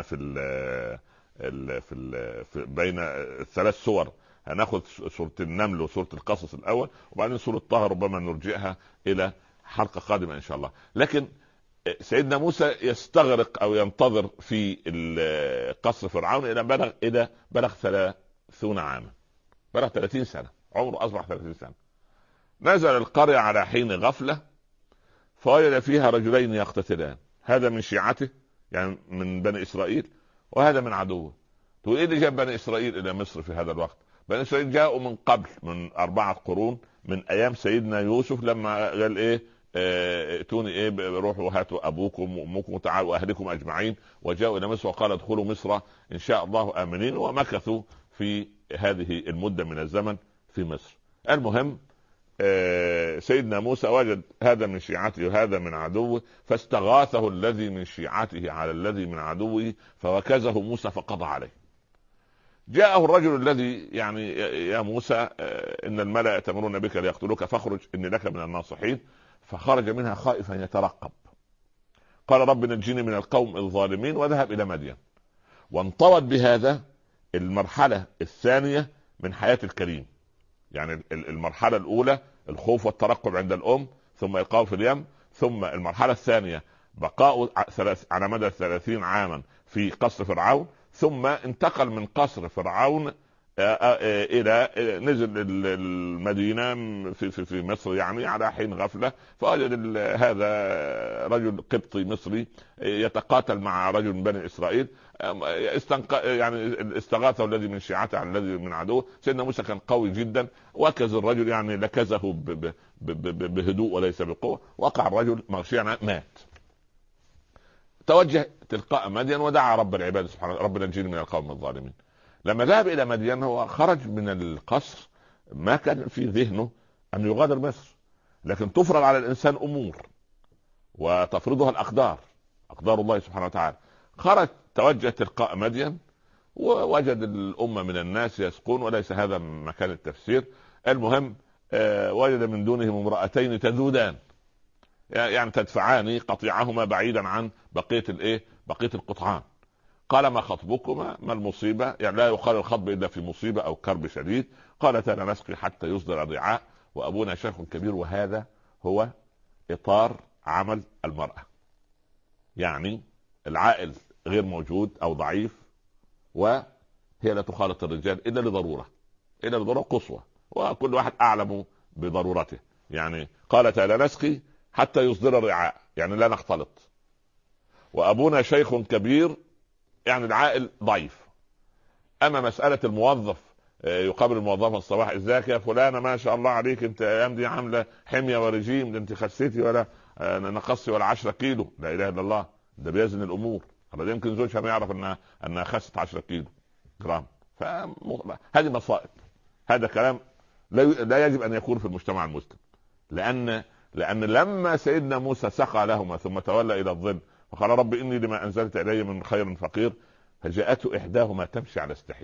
في بين ال3 سور، هناخذ سورة النمل وسورة القصص الأول، وبعدين سورة طه ربما نرجعها إلى حلقة قادمة إن شاء الله. لكن سيدنا موسى يستغرق أو ينتظر في قصر فرعون إلى بلغ 30 عاما، بلغ 30 سنة، عمره أصبح 30 سنة. نزل القرية على حين غفلة فوجد فيها رجلين يقتتلان، هذا من شيعته يعني من بني إسرائيل، وهذا من عدوه. تقول إيه اللي جاب بني إسرائيل إلى مصر في هذا الوقت؟ بني إسرائيل جاءوا من قبل، من 4 قرون، من أيام سيدنا يوسف لما قال إيه ائتوني إيه روحوا هاتوا أبوكم وأمكم وتعالوا وأهلكم أجمعين، وجاءوا إلى مصر وقال ادخلوا مصر إن شاء الله آمنين، ومكثوا في هذه المدة من الزمن في مصر. المهم سيدنا موسى وجد هذا من شيعته وهذا من عدوه، فاستغاثه الذي من شيعته على الذي من عدوه فوكزه موسى فقضى عليه. جاءه الرجل الذي يعني يا موسى إن الملأ يأتمرون بك ليقتلوك فاخرج إني لك من الناصحين. فخرج منها خائفا يترقب، قال رب نجني من القوم الظالمين وذهب إلى مدين. وانطوت بهذا المرحلة الثانية من حياة الكريم، يعني المرحلة الأولى الخوف والترقب عند الأم، ثم إلقاءه في اليم، ثم المرحلة الثانية بقاء على مدى 30 عاما في قصر فرعون، ثم انتقل من قصر فرعون الى نزل المدينه في مصر يعني على حين غفله، فوجد هذا رجل قبطي مصري يتقاتل مع رجل من بني اسرائيل، يعني استغاثه الذي من شيعته على الذي من عدوه. سيدنا موسى كان قوي جدا، وكز الرجل يعني لكزه بهدوء وليس بقوه، وقع الرجل مغشيا مات. توجه تلقاء مدين ودعا رب العباد سبحانه: ربنا نجينا من القوم الظالمين. لما ذهب الى مدين هو خرج من القصر ما كان في ذهنه ان يغادر مصر، لكن تفرض على الانسان امور وتفرضها الاقدار، اقدار الله سبحانه وتعالى. خرج توجه تلقاء مدين، ووجد الامه من الناس يسقون، وليس هذا مكان التفسير. المهم وجد من دونهم امرأتين تذودان، يعني تدفعان قطيعهما بعيدا عن بقيه القطعان. قال: ما خطبكما؟ ما المصيبه؟ يعني لا يقال الخطب الا في مصيبه او كرب شديد. قالتا: لا نسقي حتى يصدر الرعاء وابونا شيخ كبير. وهذا هو اطار عمل المراه، يعني العائل غير موجود او ضعيف، وهي لا تخالط الرجال الا لضروره قصوى، وكل واحد اعلم بضرورته. يعني قالتا: لا نسقي حتى يصدر الرعاء، يعني لا نختلط. وابونا شيخ كبير، يعني العائل ضعيف. اما مساله الموظف يقابل الموظفه الصباح: ازيك يا فلانه، ما شاء الله عليك، انت ايام دي عامله حميه ورجيم، ده انت خسيتي ولا نقصتي ولا 10 كيلو. لا اله الا الله، ده بيزن الامور. هذا يمكن زوجها ما يعرف انها خست 10 كيلو جرام. فهذه مصائب. هذا كلام لا يجب ان يكون في المجتمع المسلم. لان لما سيدنا موسى سقى لهما ثم تولى الى الظل فقال: رب اني لما انزلت الي من خير فقير، فجاءته احداهما تمشي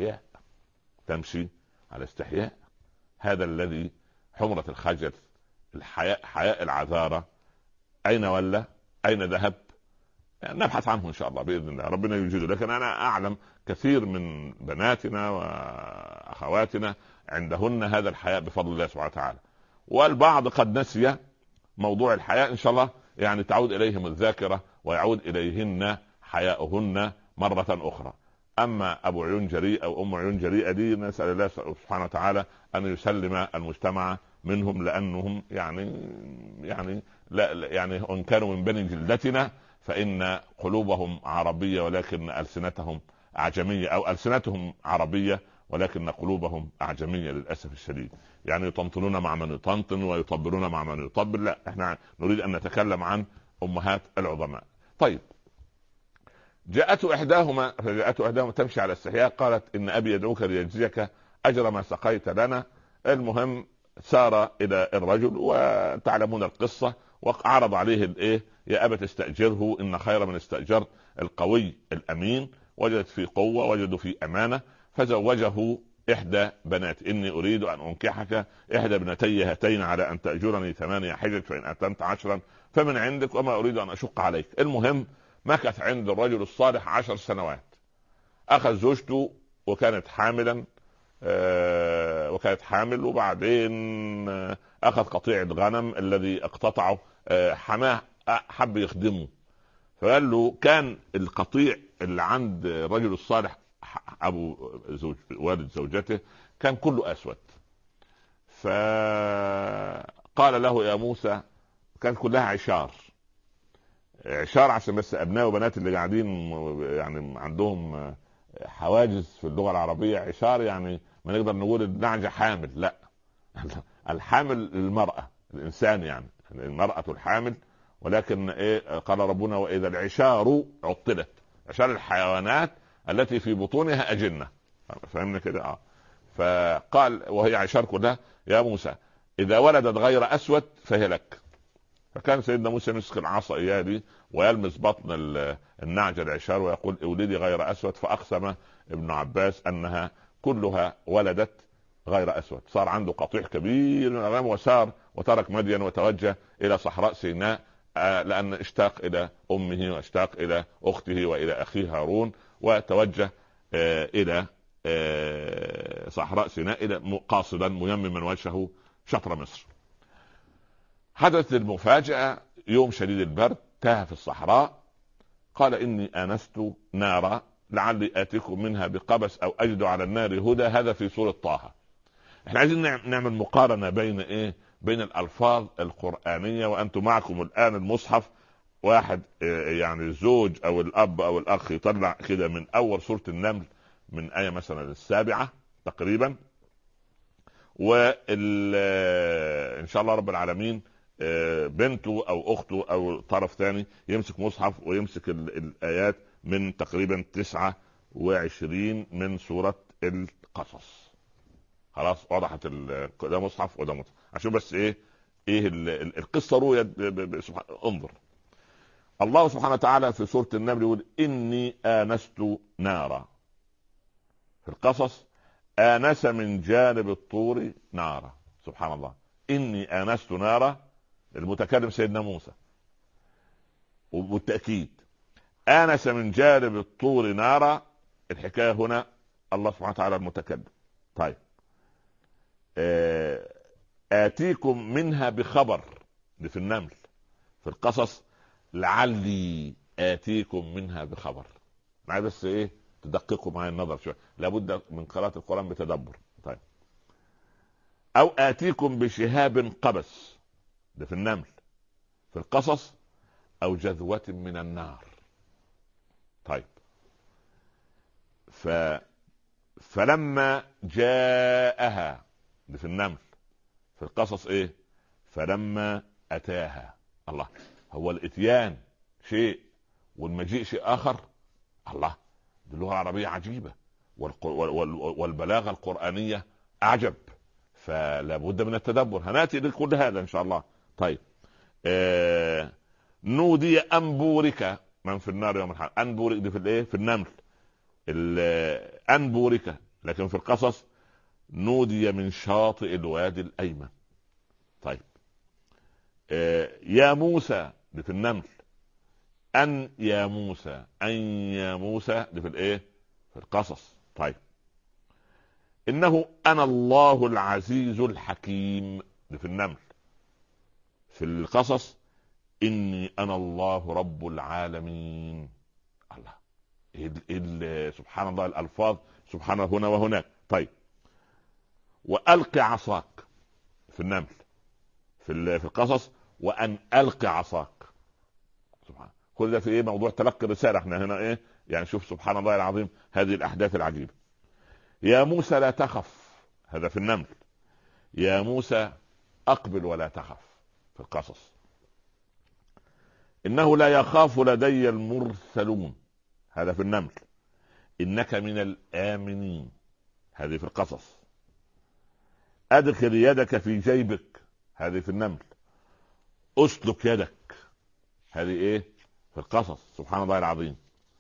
على استحياء. هذا الذي حمرة الخجل، حياء العذارة، اين ولى؟ اين ذهب؟ يعني نبحث عنه ان شاء الله باذن الله، ربنا يوجده. لكن انا اعلم كثير من بناتنا واخواتنا عندهن هذا الحياء بفضل الله سبحانه وتعالى، والبعض قد نسي موضوع الحياء. ان شاء الله يعني تعود اليهم الذاكرة ويعود اليهن حياؤهن مرة اخرى. اما ابو عيون جريء او ام عيون جريئة دي، نسأل الله سبحانه وتعالى ان يسلم المجتمع منهم، لانهم يعني يعني ان كانوا من بني جلدتنا فان قلوبهم عربية ولكن السنتهم اعجمية، او السنتهم عربية ولكن قلوبهم اعجمية للاسف الشديد. يعني يطنطنون مع من يطنطن ويطبلون مع من يطبل. لا، احنا نريد ان نتكلم عن امهات العظماء. طيب، جاءته احداهما تمشي على استحياء، قالت: ان ابي يدعوك ليجزيك اجر ما سقيت لنا. المهم سار الى الرجل، وتعلمون القصة، وعرض عليه يا ابت استاجره ان خير من استاجرت القوي الامين. وجدت في قوة، وجدوا في امانة، فزوجه احدى بنات: اني اريد ان انكحك احدى ابنتي هاتين على ان تاجرني 8 حجج، فان اتممت 10 فمن عندك، وما اريد ان اشق عليك. المهم مكث عند الرجل الصالح 10 سنوات. اخذ زوجته وكانت حامل، وبعدين اخذ قطيع الغنم الذي اقتطعه. حماه حب يخدمه، فقال له: كان القطيع اللي عند الرجل الصالح ابو والد زوجته كان كله اسود. فقال له: يا موسى، كان كلها عشار عشان بس ابناء وبنات اللي قاعدين يعني عندهم حواجز في اللغة العربية. عشار يعني ما نقدر نقول النعجة حامل، لا، الحامل المرأة الانسان، يعني المرأة الحامل. ولكن قال ربنا: واذا العشار عطلت. عشار الحيوانات التي في بطونها أجنة، فهمنا كده؟ فقال وهي عشار كلها: يا موسى، إذا ولدت غير أسود فهي لك. فكان سيدنا موسى يمسك العصا إيادي ويلمس بطن النعجة العشار ويقول: اولدي غير أسود. فأقسم ابن عباس أنها كلها ولدت غير أسود. صار عنده قطيع كبير من الأغنام، وسار وترك مدين وتوجه إلى صحراء سيناء، لأن اشتاق إلى أمه واشتاق إلى أخته وإلى أخيه هارون، وتوجه إلى صحراء سيناء إلى قاصدا ميمما وجهه شطر مصر. حدث المفاجأة: يوم شديد البرد، تاه في الصحراء، قال: إني آنست نارا لعلي آتيكم منها بقبس أو أجد على النار هدى، هذا في سورة طه. احنا عايزين نعمل مقارنة بين ايه، بين الألفاظ القرآنية. وأنتم معكم الآن المصحف، واحد يعني الزوج أو الأب أو الأخ يطلع كده من أول سورة النمل من آية مثلا 7 تقريبا، وإن شاء الله رب العالمين بنته أو أخته أو طرف ثاني يمسك مصحف ويمسك الآيات من تقريبا 29 من سورة القصص. خلاص وضحت ده مصحف وده مصحف، عشان بس ايه القصة رويت. انظر، الله سبحانه وتعالى في سورة النمل يقول إني آنست نارا. في القصص آنس من جانب الطور نارا. سبحان الله، إني آنست نارا، المتكلم سيدنا موسى، وبالتأكيد آنس من جانب الطور نارا، الحكاية هنا الله سبحانه وتعالى المتكلم. طيب آتيكم منها بخبر، دي في النمل. في القصص لعلي آتيكم منها بخبر. معايا بس تدققوا معايا النظر شوية، لابد من قراءة القرآن بتدبر. طيب، أو آتيكم بشهاب قبس، ده في النمل. في القصص أو جذوة من النار. طيب، فلما جاءها، ده في النمل. في القصص فلما أتاها. الله، هو الاتيان شيء والمجيء شيء آخر. الله، دي اللغة العربية عجيبة، والبلاغة القرآنية أعجب، فلا بد من التدبر. هنأتي لكل هذا إن شاء الله. طيب، نودي أن بورك من في النار يوم الحق. أن بورك دي في في النمل، أن بورك. لكن في القصص نودي من شاطئ الوادي الأيمن. طيب، يا موسى دي في النمل. أن يا موسى، أن يا موسى دي في القصص. طيب، إنه أنا الله العزيز الحكيم، دي في النمل. في القصص إني أنا الله رب العالمين. الله، سبحان الله الألفاظ، سبحانه هنا وهناك. طيب، وألق عصاك في النمل. في القصص وأن ألق عصاك. سبحان، كل ده في موضوع تلقي الرسالة. احنا هنا يعني شوف سبحان الله العظيم هذه الأحداث العجيبة. يا موسى لا تخف، هذا في النمل. يا موسى أقبل ولا تخف، في القصص. إنه لا يخاف لدي المرسلون، هذا في النمل. إنك من الآمنين، هذه في القصص. أدخل يدك في جيبك، هذه في النمل. أسلك يدك، هذه في القصص. سبحان الله العظيم،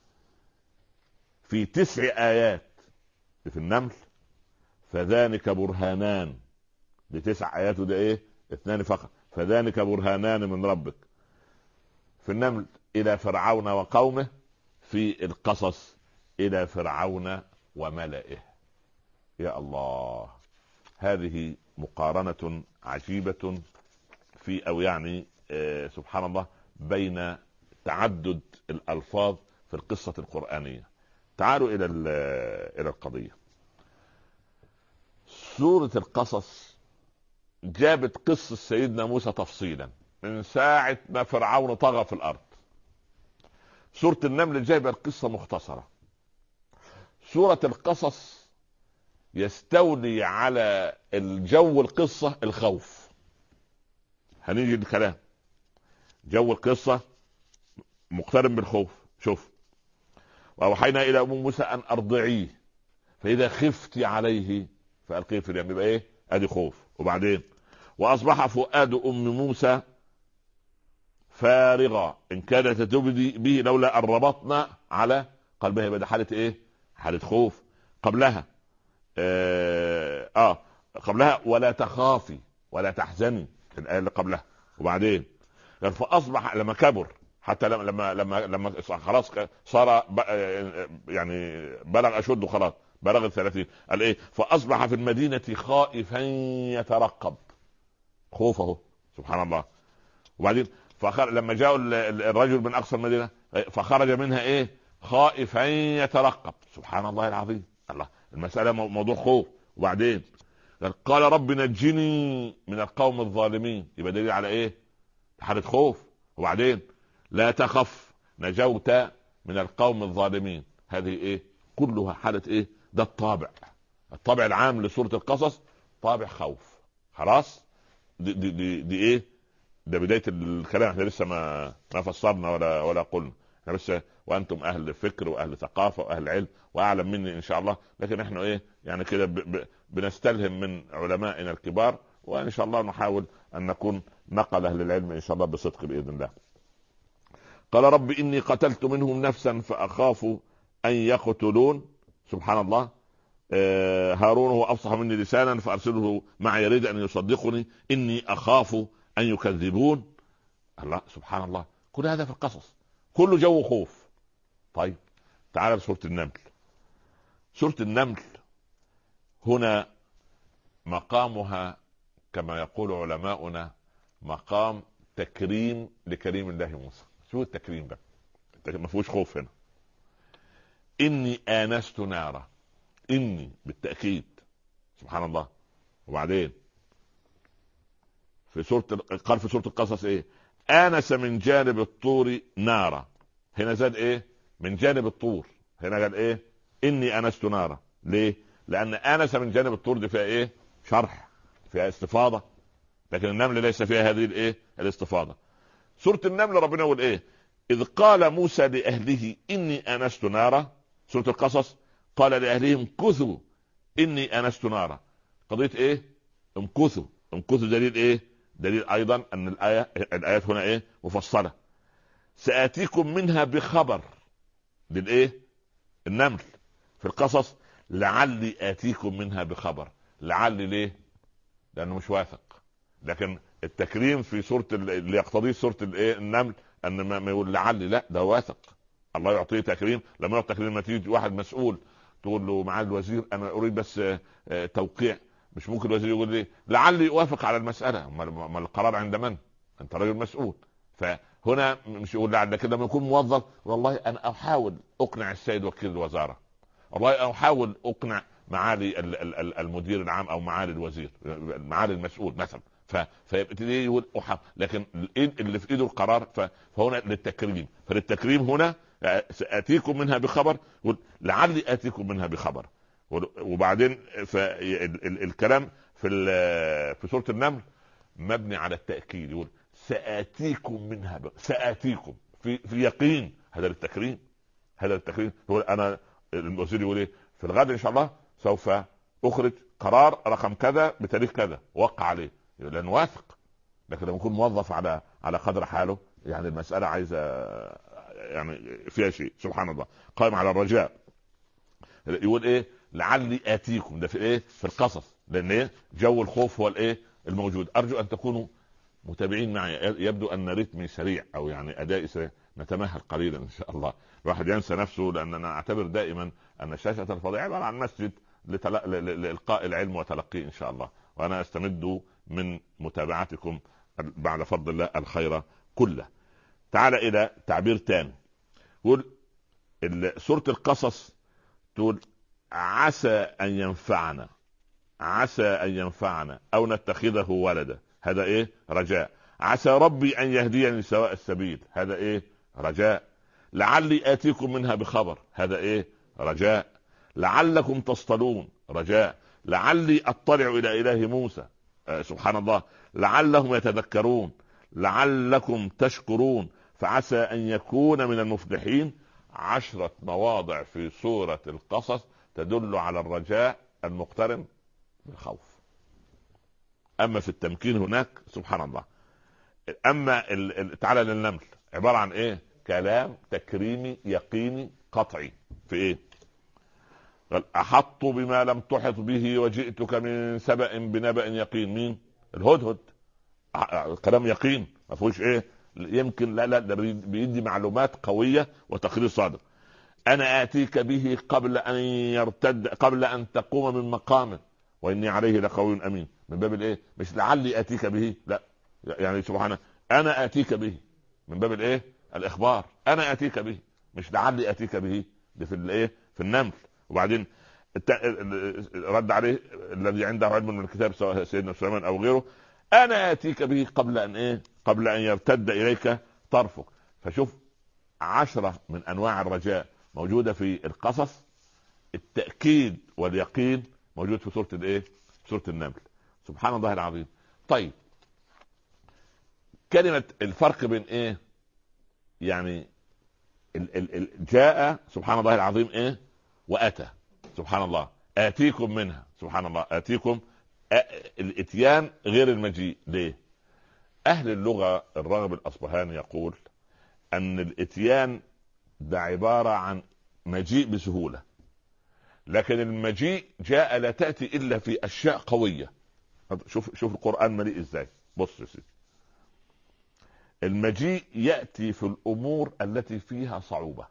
في 9 آيات في النمل. فذلك برهانان، ب9 آيات، وده 2 فقط. فذلك برهانان من ربك. في النمل إلى فرعون وقومه، في القصص إلى فرعون وملئه. يا الله، هذه مقارنة عجيبة في أو يعني سبحان الله بين تعدد الألفاظ في القصة القرآنية. تعالوا إلى القضية. سورة القصص جابت قصة سيدنا موسى تفصيلا من ساعة ما فرعون طغى في الأرض. سورة النمل جايبة القصة مختصرة. سورة القصص يستولي على الجو القصة الخوف. هنيجي الكلام، جو القصة مقترن بالخوف. شوف، وأوحينا إلى أم موسى أن أرضعيه فإذا خفت عليه فألقيه في اليم. يبقى أدي خوف. وبعدين وأصبح فؤاد أم موسى فارغا إن كانت تبدي به لولا أن ربطنا على قلبها. يبقى ده حالة حالة خوف. قبلها قبلها ولا تخافي ولا تحزني، في الآية اللي قبلها. وبعدين فأصبح لما كبر، حتى لما خلاص صار يعني بلغ أشده، خلاص بلغ 30، قال فأصبح في المدينة خائفا يترقب. خوفه سبحان الله. وبعدين لما جاء الرجل من أقصى المدينة فخرج منها خائفا يترقب. سبحان الله العظيم. الله، المسألة موضوع خوف. وبعدين قال رب نجني من القوم الظالمين، يبقى دليل على ايه؟ حالة خوف. وبعدين لا تخف نجوت من القوم الظالمين، هذه ايه؟ كلها حالة ايه؟ ده الطابع العام لسورة القصص، طابع خوف. خلاص، دي ايه؟ ده بداية الكلام. احنا لسه ما فسرنا ولا قلنا، احنا بس وانتم اهل فكر واهل ثقافة واهل علم واعلم مني ان شاء الله، لكن احنا ايه يعني كده بنستلهم من علمائنا الكبار، وان شاء الله نحاول ان نكون نقل اهل العلم ان شاء الله بصدق باذن الله. قال رب اني قتلت منهم نفسا فاخاف ان يقتلون. سبحان الله. هارون هو افصح مني لسانا فارسله معي يريد ان يصدقني اني اخاف ان يكذبون. الله، سبحان الله، كل هذا في القصص كله جو خوف. طيب تعال لسورة النمل. سورة النمل هنا مقامها كما يقول علماؤنا مقام تكريم لكريم الله موسى. شو التكريم ده؟ ما فيهوش خوف هنا. اني انست نارا، اني بالتأكيد. سبحان الله. وبعدين قال في سورة القصص ايه؟ آنس من جانب الطور نارا. هنا زاد ايه؟ من جانب الطور. هنا قال ايه؟ اني آنست نارا. ليه؟ لان آنس من جانب الطور دي فيها ايه؟ شرح، فيها استفاضة، لكن النمل ليس فيها هذه الايه؟ الاستفاضة. سورة النمل ربنا يقول ايه؟ اذ قال موسى لأهله اني آنست نارا. سورة القصص قال لأهلهم كثوا اني آنست نارا. قضية ايه؟ امكثوا. امكثوا دليل ايه؟ دليل ايضا ان الايات هنا ايه؟ مفصلة. سآتيكم منها بخبر للايه؟ النمل. في القصص لعلي آتيكم منها بخبر. لعلي ليه؟ لانه مش واثق. لكن التكريم في سورة اللي يقتضيه سورة الايه؟ النمل ان ما يقول لعلي، لا، ده واثق. الله يعطيه تكريم. لما يعطي تكريم ما تيجي واحد مسؤول تقول له معالي الوزير انا اريد بس توقيع، مش ممكن الوزير يقول لي لعلي يوافق على المسألة. ما القرار عند من؟ انت راجل مسؤول. فهنا مش يقول لعل كده. لما يكون موظف والله انا احاول اقنع السيد وكيل الوزارة، والله انا احاول اقنع معالي المدير العام او معالي الوزير، معالي المسؤول مثلا، فيبتدي يقول لكن اللي في ايده القرار. فهنا للتكريم. فللتكريم هنا سآتيكم منها بخبر، لعلي آتيكم منها بخبر. وبعدين الكلام في سورة النمل مبني على التأكيد. يقول سآتيكم منها سآتيكم في يقين. هذا للتكريم. هذا للتكريم. يقول انا الوزير يقول ايه؟ في الغد ان شاء الله سوف اخرج قرار رقم كذا بتاريخ كذا، وقع عليه، لانه واثق. لكن لما يكون موظف على قدر حاله، يعني المسألة عايزة يعني فيها شيء. سبحان الله. قائم على الرجاء. يقول ايه؟ لعلي آتيكم. ده في ايه؟ في القصص. لان ايه؟ جو الخوف هو الايه؟ الموجود. ارجو ان تكونوا متابعين معي. يبدو ان رتمي سريع او يعني ادائي سريع. نتمهل قليلا ان شاء الله. الواحد ينسى نفسه، لان انا اعتبر دائما ان شاشة الفضاء عبارة عن مسجد لإلقاء العلم وتلقيه ان شاء الله. وانا استمد من متابعتكم بعد فضل الله الخير كله. تعال الى تعبير تاني. يقول سورة القصص تقول عسى ان ينفعنا، عسى ان ينفعنا او نتخذه ولدا. هذا ايه؟ رجاء. عسى ربي ان يهديني سواء السبيل. هذا ايه؟ رجاء. لعلي آتيكم منها بخبر. هذا ايه؟ رجاء. لعلكم تصطلون. رجاء. لعلي اطلع الى اله موسى. سبحان الله. لعلهم يتذكرون. لعلكم تشكرون. فعسى ان يكون من المفلحين. 10 مواضع في سورة القصص تدل على الرجاء المقترن بالخوف. اما في التمكين هناك سبحان الله. اما تعالى للنمل، عبارة عن ايه؟ كلام تكريمي يقيني قطعي. في ايه؟ قال احط بما لم تحط به وجئتك من سبأ بنبأ يقين. مين؟ الهدهد. كلام يقين ما فيهوش ايه يمكن، لا ده بيدي معلومات قوية وتقرير صادق. انا اتيك به قبل ان يرتد، قبل ان تقوم من مقامه، واني عليه لقوي امين. من باب الايه؟ مش لعلي اتيك به، لا، يعني سبحانه انا اتيك به من باب الايه؟ الاخبار. انا اتيك به مش لعلي اتيك به، ده في الايه في النمل. وبعدين رد عليه الذي عنده علم من الكتاب سواء سيدنا سليمان او غيره: انا اتيك به قبل ان ايه قبل ان يرتد اليك طرفك. فشوف 10 من انواع الرجاء موجوده في القصص، التاكيد واليقين موجود في سوره الايه سوره النمل. سبحان الله العظيم. طيب كلمه الفرق بين ايه يعني جاء سبحان الله العظيم ايه واتى، سبحان الله. اتيكم منها، سبحان الله. اتيكم الاتيان غير المجيء. ليه؟ اهل اللغه الراغب الاصبهاني يقول ان الاتيان ده عباره عن مجيء بسهوله، لكن المجيء جاء لا تاتي الا في اشياء قويه. شوف القران مليء ازاي. بص يا سيدي، المجيء ياتي في الامور التي فيها صعوبه.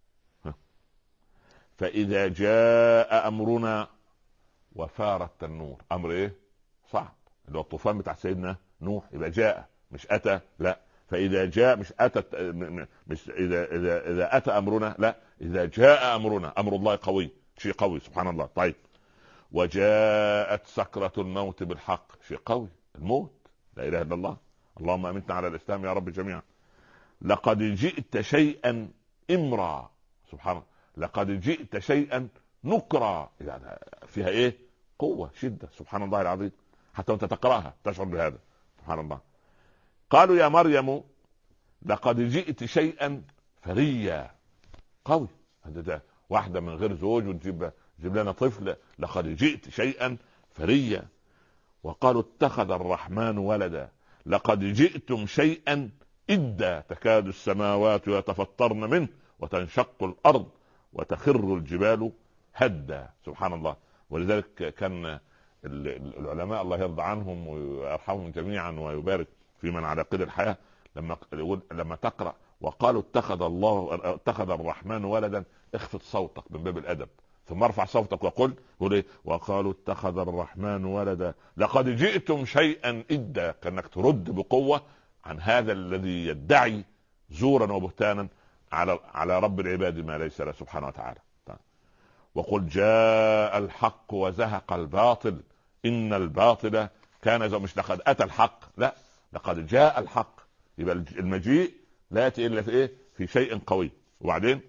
فاذا جاء امرنا وفار التنور، امر ايه صعب، اللي هو الطوفان بتاع سيدنا نوح. يبقى جاء مش اتى، لا. فاذا جاء مش اتى، مش اذا اتى امرنا، لا، اذا جاء امرنا. امر الله قوي، شيء قوي، سبحان الله. طيب وجاءت سكرة الموت بالحق، شيء قوي، الموت، لا اله الا الله. اللهم امتنا على الاسلام يا رب جميعا. لقد جئت شيئا امرا، سبحان الله. لقد جئت شيئا نكرا، يعني فيها ايه قوة، شدة، سبحان الله العظيم. حتى وانت تقراها تشعر بهذا، سبحان الله. قالوا يا مريم لقد جئت شيئا فريا، قوي. ده واحدة من غير زوج وتجيب لنا طفل، لقد جئت شيئا فريا. وقالوا اتخذ الرحمن ولدا، لقد جئتم شيئا إدا، تكاد السماوات يتفطرن منه وتنشق الأرض وتخر الجبال هدا، سبحان الله. ولذلك كان العلماء الله يرضى عنهم ويرحمهم جميعا ويبارك في من على قيد الحياة، لما تقرأ وقالوا اتخذ الرحمن ولدا، اخفض صوتك من باب الأدب، ثم ارفع صوتك وقل ايه وقالوا اتخذ الرحمن ولدا لقد جئتم شيئا إدا، كأنك ترد بقوة عن هذا الذي يدعي زورا وبهتانا على رب العباد ما ليس له سبحانه وتعالى. وقل جاء الحق وزهق الباطل إن الباطل كان مش لقد أتى الحق، لا، لقد جاء الحق. يبقى المجيء لا يأتي إلا في إيه في شيء قوي. وبعدين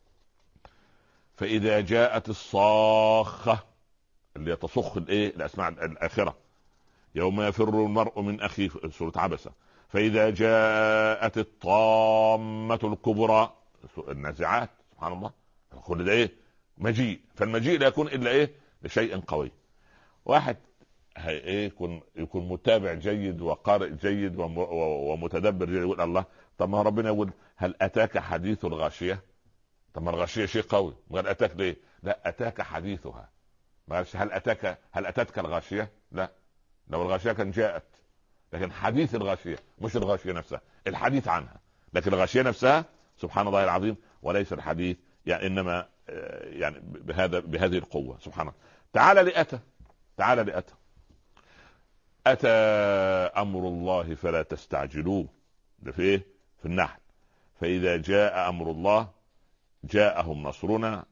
فإذا جاءت الصاخة اللي تصخ الايه الاسماع الاخره، يوم يفر المرء من اخيه، سوره عبسه. فاذا جاءت الطامه الكبرى، النازعات، سبحان الله. كل ده ايه مجيء. فالمجيء لا يكون الا ايه لشيء قوي. واحد يكون متابع جيد وقارئ جيد ومتدبر جيد، يقول الله، طب ما ربنا يقول هل اتاك حديث الغاشيه؟ طب ما الغاشيه شيء قوي، قال اتاك ليه؟ لا، اتاك حديثها. هل اتتك الغاشيه؟ لا، لو الغاشيه كان جاءت، لكن حديث الغاشيه، مش الغاشيه نفسها، الحديث عنها، لكن الغاشيه نفسها، سبحان الله العظيم. وليس الحديث يعني انما يعني بهذه القوه، سبحان الله. تعال لاتى اتى امر الله فلا تستعجلوه، ده في ايه في النحل. فاذا جاء امر الله جاءهم نصرنا،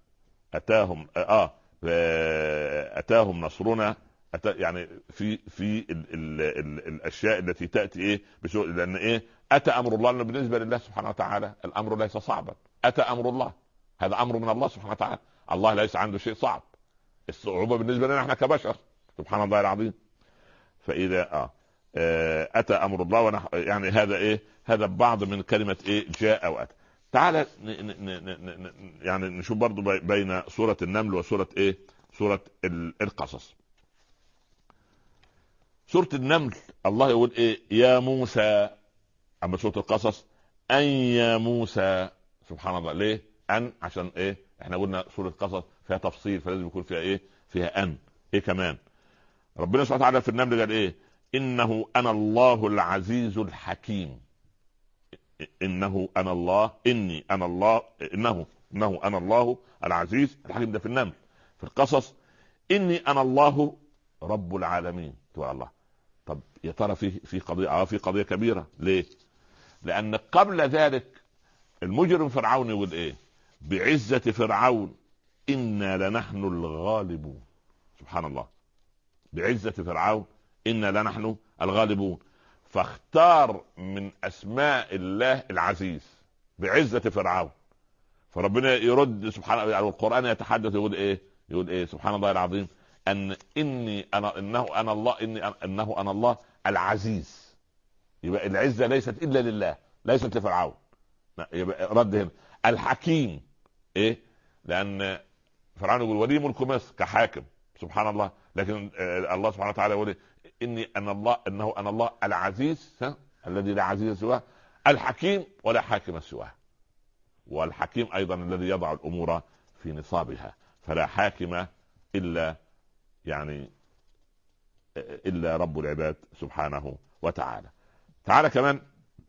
اتاهم نصرنا. يعني في الاشياء التي تاتي ايه بسوء، لان ايه اتى امر الله. لأنه بالنسبه لله سبحانه وتعالى الامر ليس صعبا، اتى امر الله، هذا امر من الله سبحانه وتعالى. الله ليس عنده شيء صعب، الصعوبه بالنسبه لنا احنا كبشر، سبحان الله العظيم. فاذا اتى امر الله، يعني هذا ايه هذا بعض من كلمه ايه جاء واتى. تعال يعني نشوف برضو بين سورة النمل وسورة ايه سورة القصص. سورة النمل الله يقول ايه يا موسى، اما سورة القصص ان يا موسى، سبحان الله. ليه ان؟ عشان ايه احنا قلنا سورة القصص فيها تفصيل، فلازم يكون فيها ايه فيها ان. ايه كمان ربنا سبحانه وتعالى في النمل قال ايه انه انا الله العزيز الحكيم. انه انا الله، اني انا الله، انه انا الله العزيز الحكيم، ده في النمل. في القصص اني انا الله رب العالمين. تقول الله، طب يا ترى في قضيه في قضيه كبيره. ليه؟ لان قبل ذلك المجرم فرعون يقول ايه بعزة فرعون إنا لنحن الغالبون. سبحان الله، بعزة فرعون إنا لنحن الغالبون. فاختار من أسماء الله العزيز بعزة فرعون. فربنا يرد سبحانه، يعني القرآن يتحدث يقول إيه؟ يقول إيه؟ سبحان الله العظيم، إنه أنا الله العزيز. يبقى العزة ليست إلا لله، ليست لفرعون. يبقى رد هنا. الحكيم إيه؟ لأن فرعون يقول ولي ملك مصر كحاكم، سبحان الله، لكن الله سبحانه وتعالى يقول إنه أنا الله العزيز الذي لا عزيز سواه، الحكيم ولا حاكم سواه. والحكيم أيضا الذي يضع الأمور في نصابها، فلا حاكم إلا يعني إلا رب العباد سبحانه وتعالى. تعالى كمان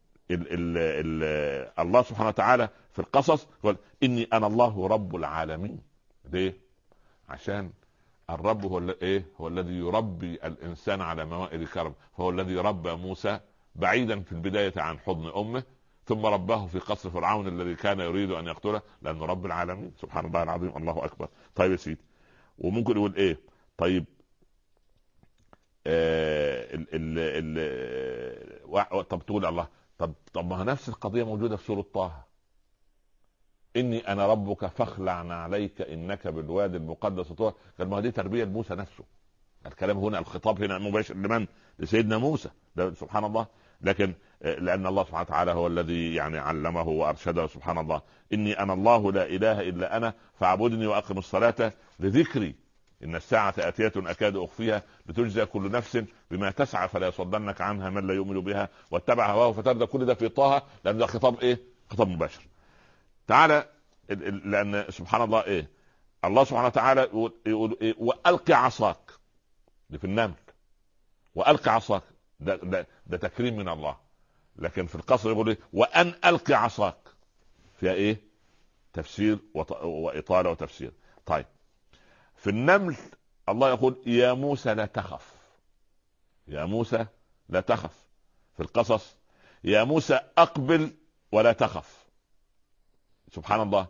الله سبحانه وتعالى في القصص قال إني أنا الله رب العالمين. ليه؟ عشان الرب هو الذي يربي الإنسان على موائد كرم. فهو الذي ربى موسى بعيدا في البداية عن حضن أمه، ثم رباه في قصر فرعون الذي كان يريد أن يقتله، لأنه رب العالمين. سبحان الله العظيم، الله أكبر. طيب يا سيدي، وممكن يقول إيه؟ طيب طب تقول الله، طب ما نفس القضية موجودة في سورة طه. إني أنا ربك فاخلع عليك إنك بالوادي المقدس طوى. قال ما دي تربية موسى نفسه. الكلام هنا، الخطاب هنا مباشر لمن؟ لسيدنا موسى. سبحان الله. لكن لأن الله سبحانه وتعالى هو الذي يعني علمه وأرشده. سبحان الله. إني أنا الله لا إله إلا أنا فاعبدني وأقم الصلاة لذكري إن الساعة آتية أكاد أخفيها لتجزى كل نفس بما تسعى فلا يصدنك عنها من لا يؤمن بها واتبع هواه فتردى. كل ده في طه، لأن ده خطاب إيه؟ خطاب مباشر. تعالى لأن سبحان الله إيه؟ الله سبحانه وتعالى يقول إيه؟ وألق عصاك. دي في النمل. وألق عصاك ده تكريم من الله. لكن في القصر يقول إيه؟ وأن ألق عصاك. فيها إيه؟ تفسير وإطالة وتفسير. طيب في النمل الله يقول يا موسى لا تخف. يا موسى لا تخف. في القصص يا موسى أقبل ولا تخف. سبحان الله.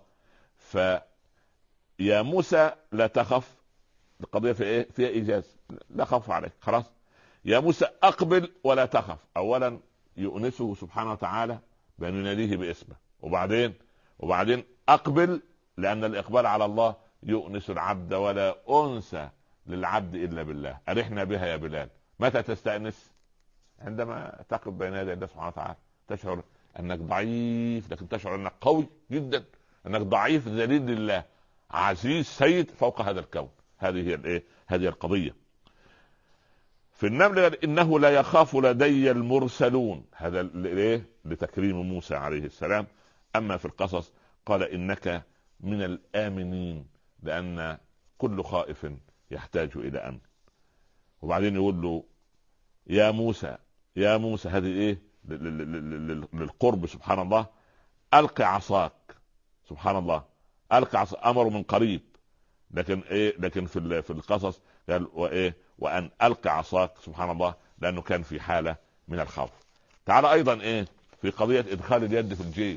فيا موسى لا تخف القضية في إيه؟ فيها إيجاز، لا خوف عليك خلاص. يا موسى أقبل ولا تخف. أولا يؤنسه سبحانه وتعالى بأن يناديه باسمه، وبعدين أقبل، لأن الإقبال على الله يؤنس العبد ولا أنسى للعبد إلا بالله. أرحنا بها يا بلال. متى تستأنس؟ عندما تقف بين يدي الله سبحانه وتعالى تشعر أنك ضعيف، لكن تشعر أنك قوي جدا، أنك ضعيف ذليل لله، عزيز سيد فوق هذا الكون. هذه هي الإيه؟ هذه القضية. في النمل قال إنه لا يخاف لدي المرسلون. هذا لإيه؟ لتكريم موسى عليه السلام. أما في القصص قال إنك من الآمنين، لأن كل خائف يحتاج إلى أمن. وبعدين يقول له يا موسى، يا موسى، هذه إيه؟ للقرب. سبحان الله. ألق عصاك. سبحان الله. ألق عصاك أمر من قريب، لكن إيه؟ لكن في القصص قال وإيه؟ وأن ألق عصاك. سبحان الله، لأنه كان في حالة من الخوف. تعال أيضا إيه؟ في قضية إدخال اليد في الجيب.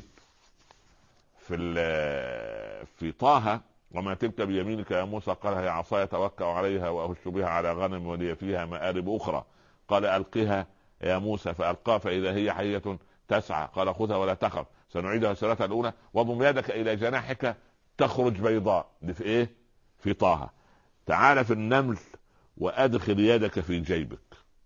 في طه وما تلك بيمينك يا موسى قال هي عصاي أتوكأ عليها وأهش بها على غنم ولي فيها مآرب أخرى. قال ألقها يا موسى فألقاها فإذا هي حية تسعى. قال خذها ولا تخف سنعيدها سيرتها الأولى واضم يدك إلى جناحك تخرج بيضاء. دي في إيه؟ في طه. تعال في النمل وأدخل يدك في جيبك.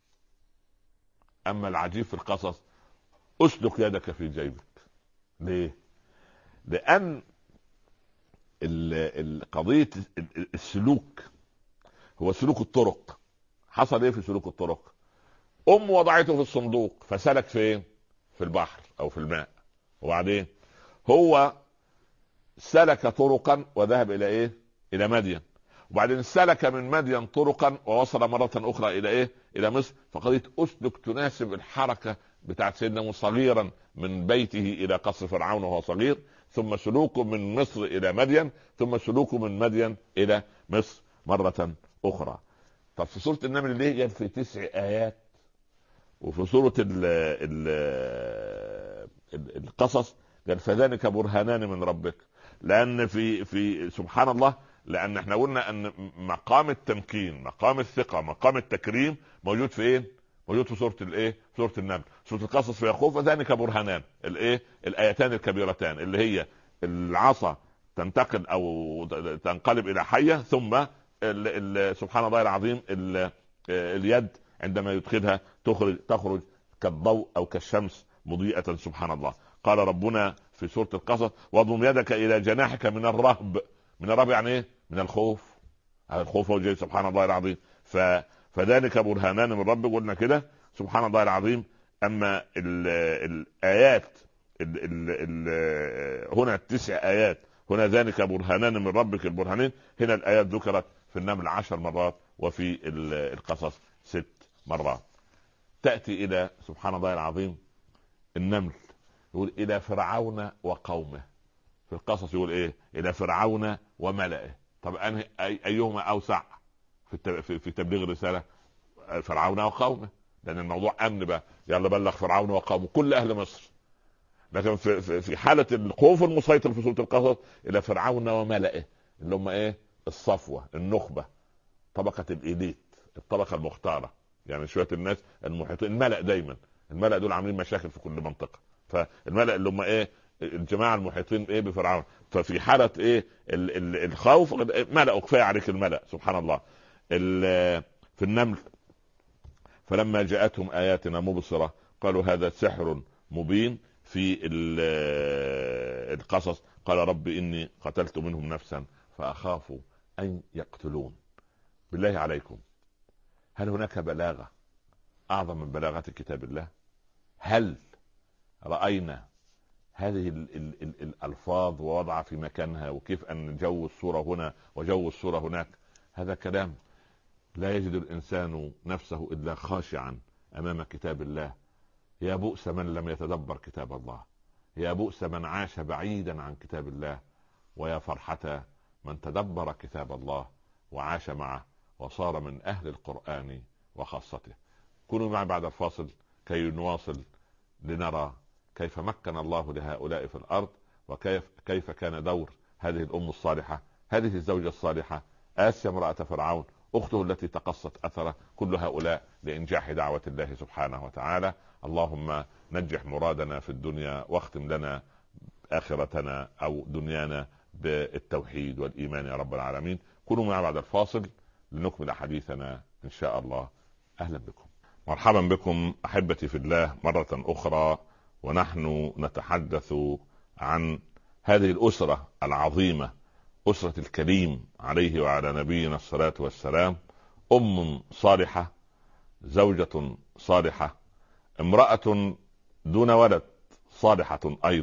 أما العجيب في القصص أسلك يدك في جيبك. ليه؟ لأن القضية السلوك هو سلوك الطرق. حصل ايه في سلوك الطرق؟ وضعته في الصندوق فسلك فين؟ في البحر او في الماء. وبعدين هو سلك طرقا وذهب الى ايه؟ الى مدين. وبعدين سلك من مدين طرقا ووصل مرة اخرى الى ايه؟ الى مصر. فقضية اسلك تناسب الحركة بتاعت سيدنا موسى صغيرا من بيته الى قصر فرعون وهو صغير، ثم سلوكه من مصر الى مدين، ثم سلوكه من مدين الى مصر مرة اخرى. طب في سورة النمل ليه جاء في 9 آيات، وفي سورة القصص قال فذلك برهانان من ربك. لان في سبحان الله، لان احنا قلنا ان مقام التمكين، مقام الثقه، مقام التكريم موجود في ايه؟ موجود في سوره الايه؟ سوره النمل. سوره القصص في يعقوب وذلك برهانان، الايه؟ الايتان الكبيرتان اللي هي العصا تنتقل او تنقلب الى حيه، ثم سبحان الله العظيم اليد عندما يدخلها تخرج كالضوء او كالشمس مضيئة. سبحان الله. قال ربنا في سورة القصص: واضم يدك الى جناحك من الرهب. من الرهب يعني ايه؟ من الخوف. الخوف هو جاي. سبحان الله العظيم. فذلك برهانان من ربك. قلنا كده سبحان الله العظيم. اما الايات هنا 9 ايات، هنا ذلك برهانان من ربك البرهانين. هنا الايات ذكرت في النمل 10 مرات، وفي القصص 6 مرات. تأتي إلى سبحان الله العظيم النمل يقول إلى فرعون وقومه. في القصص يقول إيه؟ إلى فرعون وملئه. طب أيهما أوسع في تبليغ الرسالة؟ فرعون وقومه، لأن الموضوع أمن بقى. يلا بلغ فرعون وقومه كل أهل مصر. لكن في حالة الخوف المسيطر في سورة القصص إلى فرعون وملئه، اللي هم إيه؟ الصفوة، النخبة، طبقة الإيليت، الطبقة المختارة، يعني شوية الناس المحيطين. الملأ دايما، الملأ دول عاملين مشاكل في كل منطقة. فالملأ اللي هم ايه؟ الجماعة المحيطين ايه بفرعون. ففي حالة ايه الخوف، ملأ كفاية عليك الملأ. سبحان الله. في النمل: فلما جاءتهم آياتنا مبصرة قالوا هذا سحر مبين. في القصص قال رب إني قتلت منهم نفسا فأخاف أن يقتلون. بالله عليكم، هل هناك بلاغة أعظم من بلاغة كتاب الله؟ هل رأينا هذه الألفاظ ووضع في مكانها، وكيف أن جو الصورة هنا وجو الصورة هناك؟ هذا كلام لا يجد الإنسان نفسه إلا خاشعا أمام كتاب الله. يا بؤس من لم يتدبر كتاب الله، يا بؤس من عاش بعيدا عن كتاب الله، ويا فرحة من تدبر كتاب الله وعاش معه وصار من أهل القرآن وخاصته. كونوا معي بعد الفاصل كي نواصل لنرى كيف مكن الله لهؤلاء في الأرض، وكيف كان دور هذه الأم الصالحة، هذه الزوجة الصالحة، آسيا امرأة فرعون، أخته التي تقصت أثره، كل هؤلاء لإنجاح دعوة الله سبحانه وتعالى. اللهم نجح مرادنا في الدنيا، واختم لنا آخرتنا أو دنيانا بالتوحيد والإيمان يا رب العالمين. كونوا معي بعد الفاصل لنكمل حديثنا إن شاء الله. أهلا بكم، مرحبا بكم أحبتي في الله مرة أخرى، ونحن نتحدث عن هذه الأسرة العظيمة، أسرة الكريم عليه وعلى نبينا الصلاة والسلام. أم صالحة، زوجة صالحة، امرأة دون ولد صالحة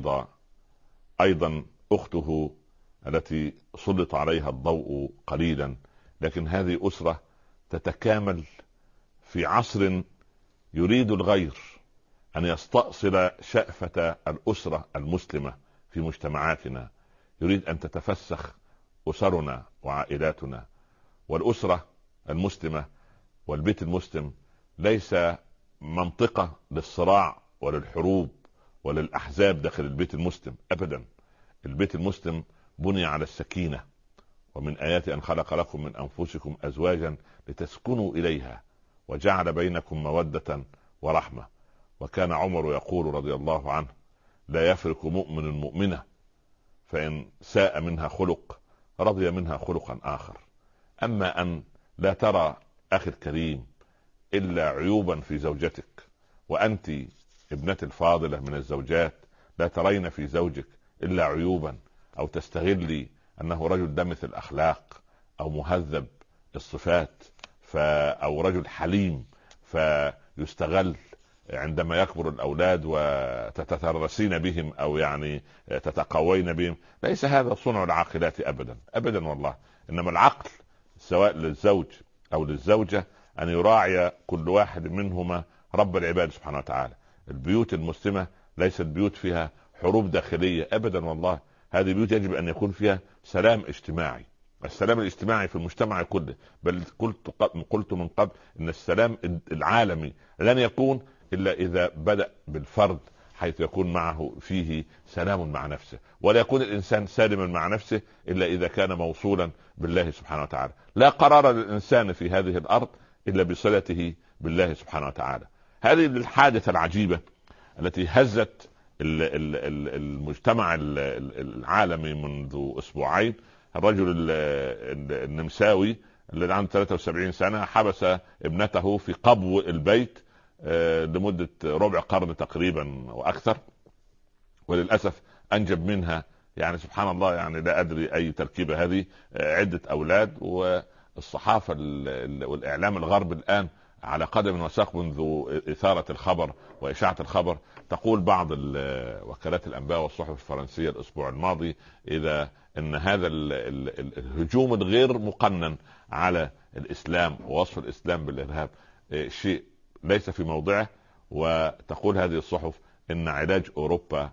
أيضا أخته التي سلط عليها الضوء قليلا. لكن هذه أسرة تتكامل في عصر يريد الغير أن يستأصل شأفة الأسرة المسلمة في مجتمعاتنا. يريد أن تتفسخ أسرنا وعائلاتنا. والأسرة المسلمة والبيت المسلم ليس منطقة للصراع وللحروب وللأحزاب داخل البيت المسلم أبدا. البيت المسلم بني على السكينة، ومن آيات أن خلق لكم من أنفسكم أزواجا لتسكنوا إليها وجعل بينكم مودة ورحمة. وكان عمر يقول رضي الله عنه: لا يفرق مؤمن مؤمنة، فإن ساء منها خلق رضي منها خلقا آخر. أما أن لا ترى أخي الكريم إلا عيوبا في زوجتك، وأنت ابنتي الفاضلة من الزوجات لا ترين في زوجك إلا عيوبا، أو تستغلي أنه رجل دمث الأخلاق أو مهذب الصفات، أو رجل حليم فيستغل عندما يكبر الأولاد وتتترسين بهم أو يعني تتقوين بهم. ليس هذا صنع العاقلات أبدا أبدا والله. إنما العقل سواء للزوج أو للزوجة أن يراعي كل واحد منهما رب العباد سبحانه وتعالى. البيوت المسلمة ليست بيوت فيها حروب داخلية أبدا والله. هذه بيوت يجب أن يكون فيها سلام اجتماعي. السلام الاجتماعي في المجتمع كله، بل قلت من قبل أن السلام العالمي لن يكون إلا إذا بدأ بالفرد حيث يكون معه فيه سلام مع نفسه. ولا يكون الإنسان سالما مع نفسه إلا إذا كان موصولا بالله سبحانه وتعالى. لا قرار للإنسان في هذه الأرض إلا بصلته بالله سبحانه وتعالى. هذه الحادثة العجيبة التي هزت المجتمع العالمي منذ أسبوعين، الرجل النمساوي الذي عنده 73 سنة حبس ابنته في قبو البيت لمدة ربع قرن تقريبا وأكثر، وللأسف أنجب منها يعني سبحان الله، يعني لا أدري أي تركيبة هذه، عدة أولاد. والصحافة والإعلام الغرب الآن على قدم وساق منذ إثارة الخبر وإشاعة الخبر، تقول بعض وكالات الأنباء والصحف الفرنسية الأسبوع الماضي إذا أن هذا الهجوم الغير مقنن على الإسلام ووصف الإسلام بالإرهاب شيء ليس في موضعه. وتقول هذه الصحف إن علاج أوروبا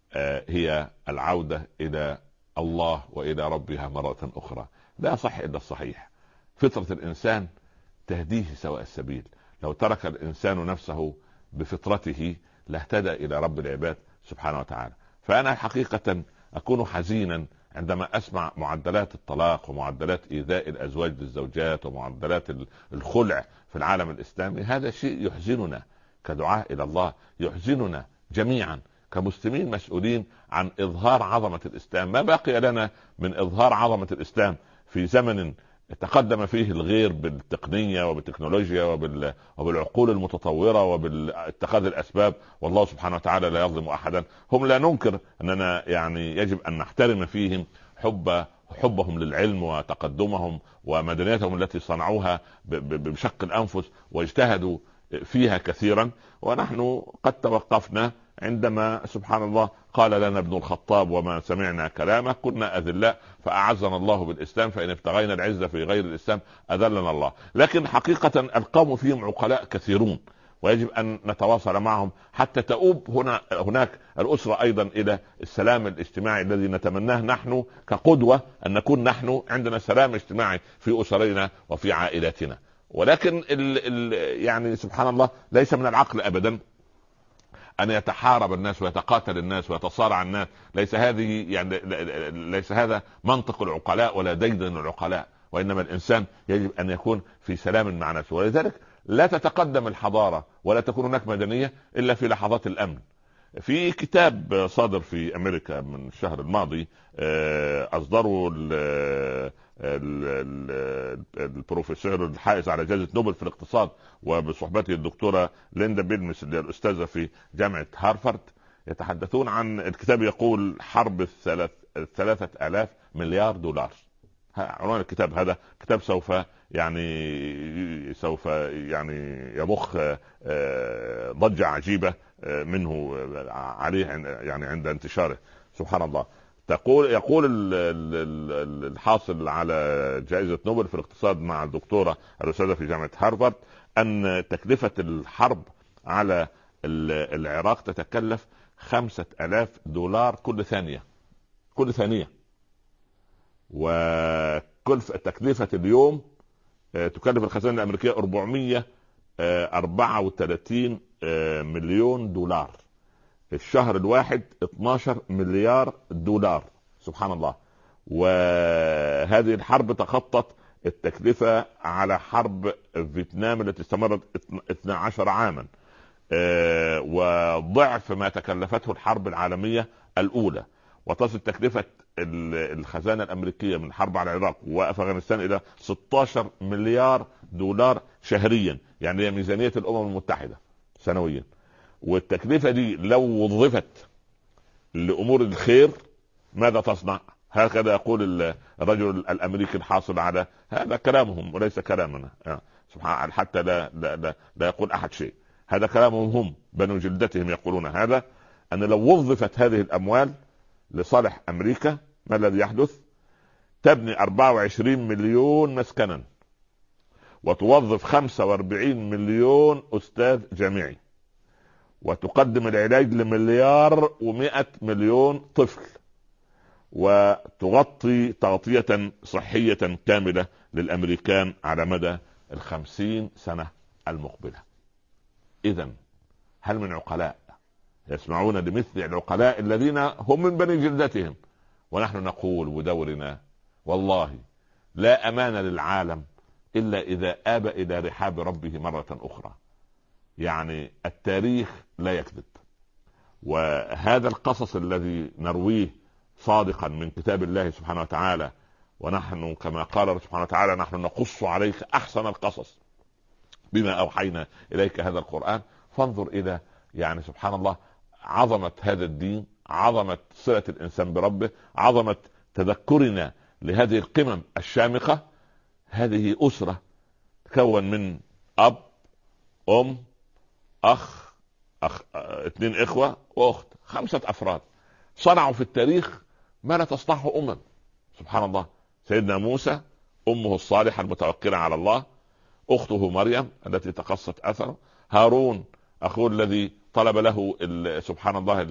هي العودة إلى الله وإلى ربها مرة أخرى. لا صح إلا الصحيح. فطرة الإنسان تهديه سواء السبيل. لو ترك الإنسان نفسه بفطرته لاهتدى إلى رب العباد سبحانه وتعالى. فأنا حقيقة أكون حزينا عندما أسمع معدلات الطلاق ومعدلات إيذاء الأزواج للزوجات ومعدلات الخلع في العالم الإسلامي. هذا شيء يحزننا كدعاء إلى الله، يحزننا جميعا كمسلمين مسؤولين عن إظهار عظمة الإسلام. ما بقي لنا من إظهار عظمة الإسلام في زمن تقدم فيه الغير بالتقنية وبالتكنولوجيا وبالعقول المتطورة وبالاتخاذ الأسباب، والله سبحانه وتعالى لا يظلم أحدا. هم لا ننكر أننا يعني يجب أن نحترم فيهم حبهم للعلم وتقدمهم ومدنيتهم التي صنعوها بشق الأنفس واجتهدوا فيها كثيرا. ونحن قد توقفنا عندما سبحان الله قال لنا ابن الخطاب: وما سمعنا كلامه كنا أذلاء فأعزنا الله بالإسلام، فإن ابتغينا العزة في غير الإسلام أذلنا الله. لكن حقيقة القوم فيهم عقلاء كثيرون، ويجب أن نتواصل معهم حتى تؤوب هناك الأسرة أيضا إلى السلام الاجتماعي الذي نتمناه نحن كقدوة، أن نكون نحن عندنا سلام اجتماعي في أسرنا وفي عائلاتنا. ولكن يعني سبحان الله ليس من العقل أبدا أن يتحارب الناس ويتقاتل الناس ويتصارع الناس. ليس هذه يعني ليس هذا منطق العقلاء ولا ديدن العقلاء، وإنما الإنسان يجب أن يكون في سلام مع نفسه. ولذلك لا تتقدم الحضارة ولا تكون هناك مدنية إلا في لحظات الأمن. في كتاب صادر في أمريكا من الشهر الماضي أصدره البروفيسور الحائز على جائزة نوبل في الاقتصاد وبصحبته الدكتورة ليندا بيلمس اللي الأستاذة في جامعة هارفارد، يتحدثون عن الكتاب. يقول: حرب 3,000 مليار دولار. عنوان الكتاب هذا كتاب سوف يعني يضخ ضجة عجيبة منه عليه يعني عند انتشاره. سبحان الله. يقول الحاصل على جائزة نوبل في الاقتصاد مع الدكتورة الأستاذة في جامعة هارفارد أن تكلفة الحرب على العراق تتكلف 5,000 دولار كل ثانية. وكل تكلفة اليوم تكلف الخزانة الأمريكية 434 مليون دولار. الشهر الواحد 12 مليار دولار. سبحان الله. وهذه الحرب تخطت التكلفة على حرب فيتنام التي استمرت 12 عاما، وضعف ما تكلفته الحرب العالمية الأولى. وتصل تكلفة الخزانة الأمريكية من الحرب على العراق وأفغانستان إلى 16 مليار دولار شهريا، يعني هي ميزانية الأمم المتحدة سنويا. والتكلفة دي لو وظفت لأمور الخير ماذا تصنع؟ هكذا يقول الرجل الأمريكي الحاصل على هذا كلامهم وليس كلامنا. سبحان، حتى لا يقول أحد شيء. هذا كلامهم هم بنو جلدتهم يقولون هذا، أن لو وظفت هذه الأموال لصالح أمريكا ما الذي يحدث؟ تبني 24 مليون مسكنا، وتوظف 45 مليون أستاذ جامعي، وتقدم العلاج ل1,100,000,000 طفل، وتغطي تغطية صحية كاملة للأمريكان على مدى 50 سنة المقبلة. إذن هل من عقلاء يسمعون لمثل العقلاء الذين هم من بني جلدتهم. ونحن نقول بدورنا والله لا أمان للعالم إلا إذا آب إلى رحاب ربه مرة أخرى. يعني التاريخ لا يكذب، وهذا القصص الذي نرويه صادقا من كتاب الله سبحانه وتعالى، ونحن كما قال سبحانه وتعالى نحن نقص عليك أحسن القصص بما أوحينا إليك هذا القرآن. فانظر إلى يعني سبحان الله عظمة هذا الدين، عظمة صلة الإنسان بربه، عظمة تذكرنا لهذه القمم الشامخة. هذه أسرة تكون من أب، أم، أخ، اثنين إخوة وأخت، 5 أفراد صنعوا في التاريخ ما لا تصنعه سبحان الله. سيدنا موسى أمه الصالحة المتوكلة على الله، أخته مريم التي تقصت أثره، هارون أخوه الذي طلب له سبحان الله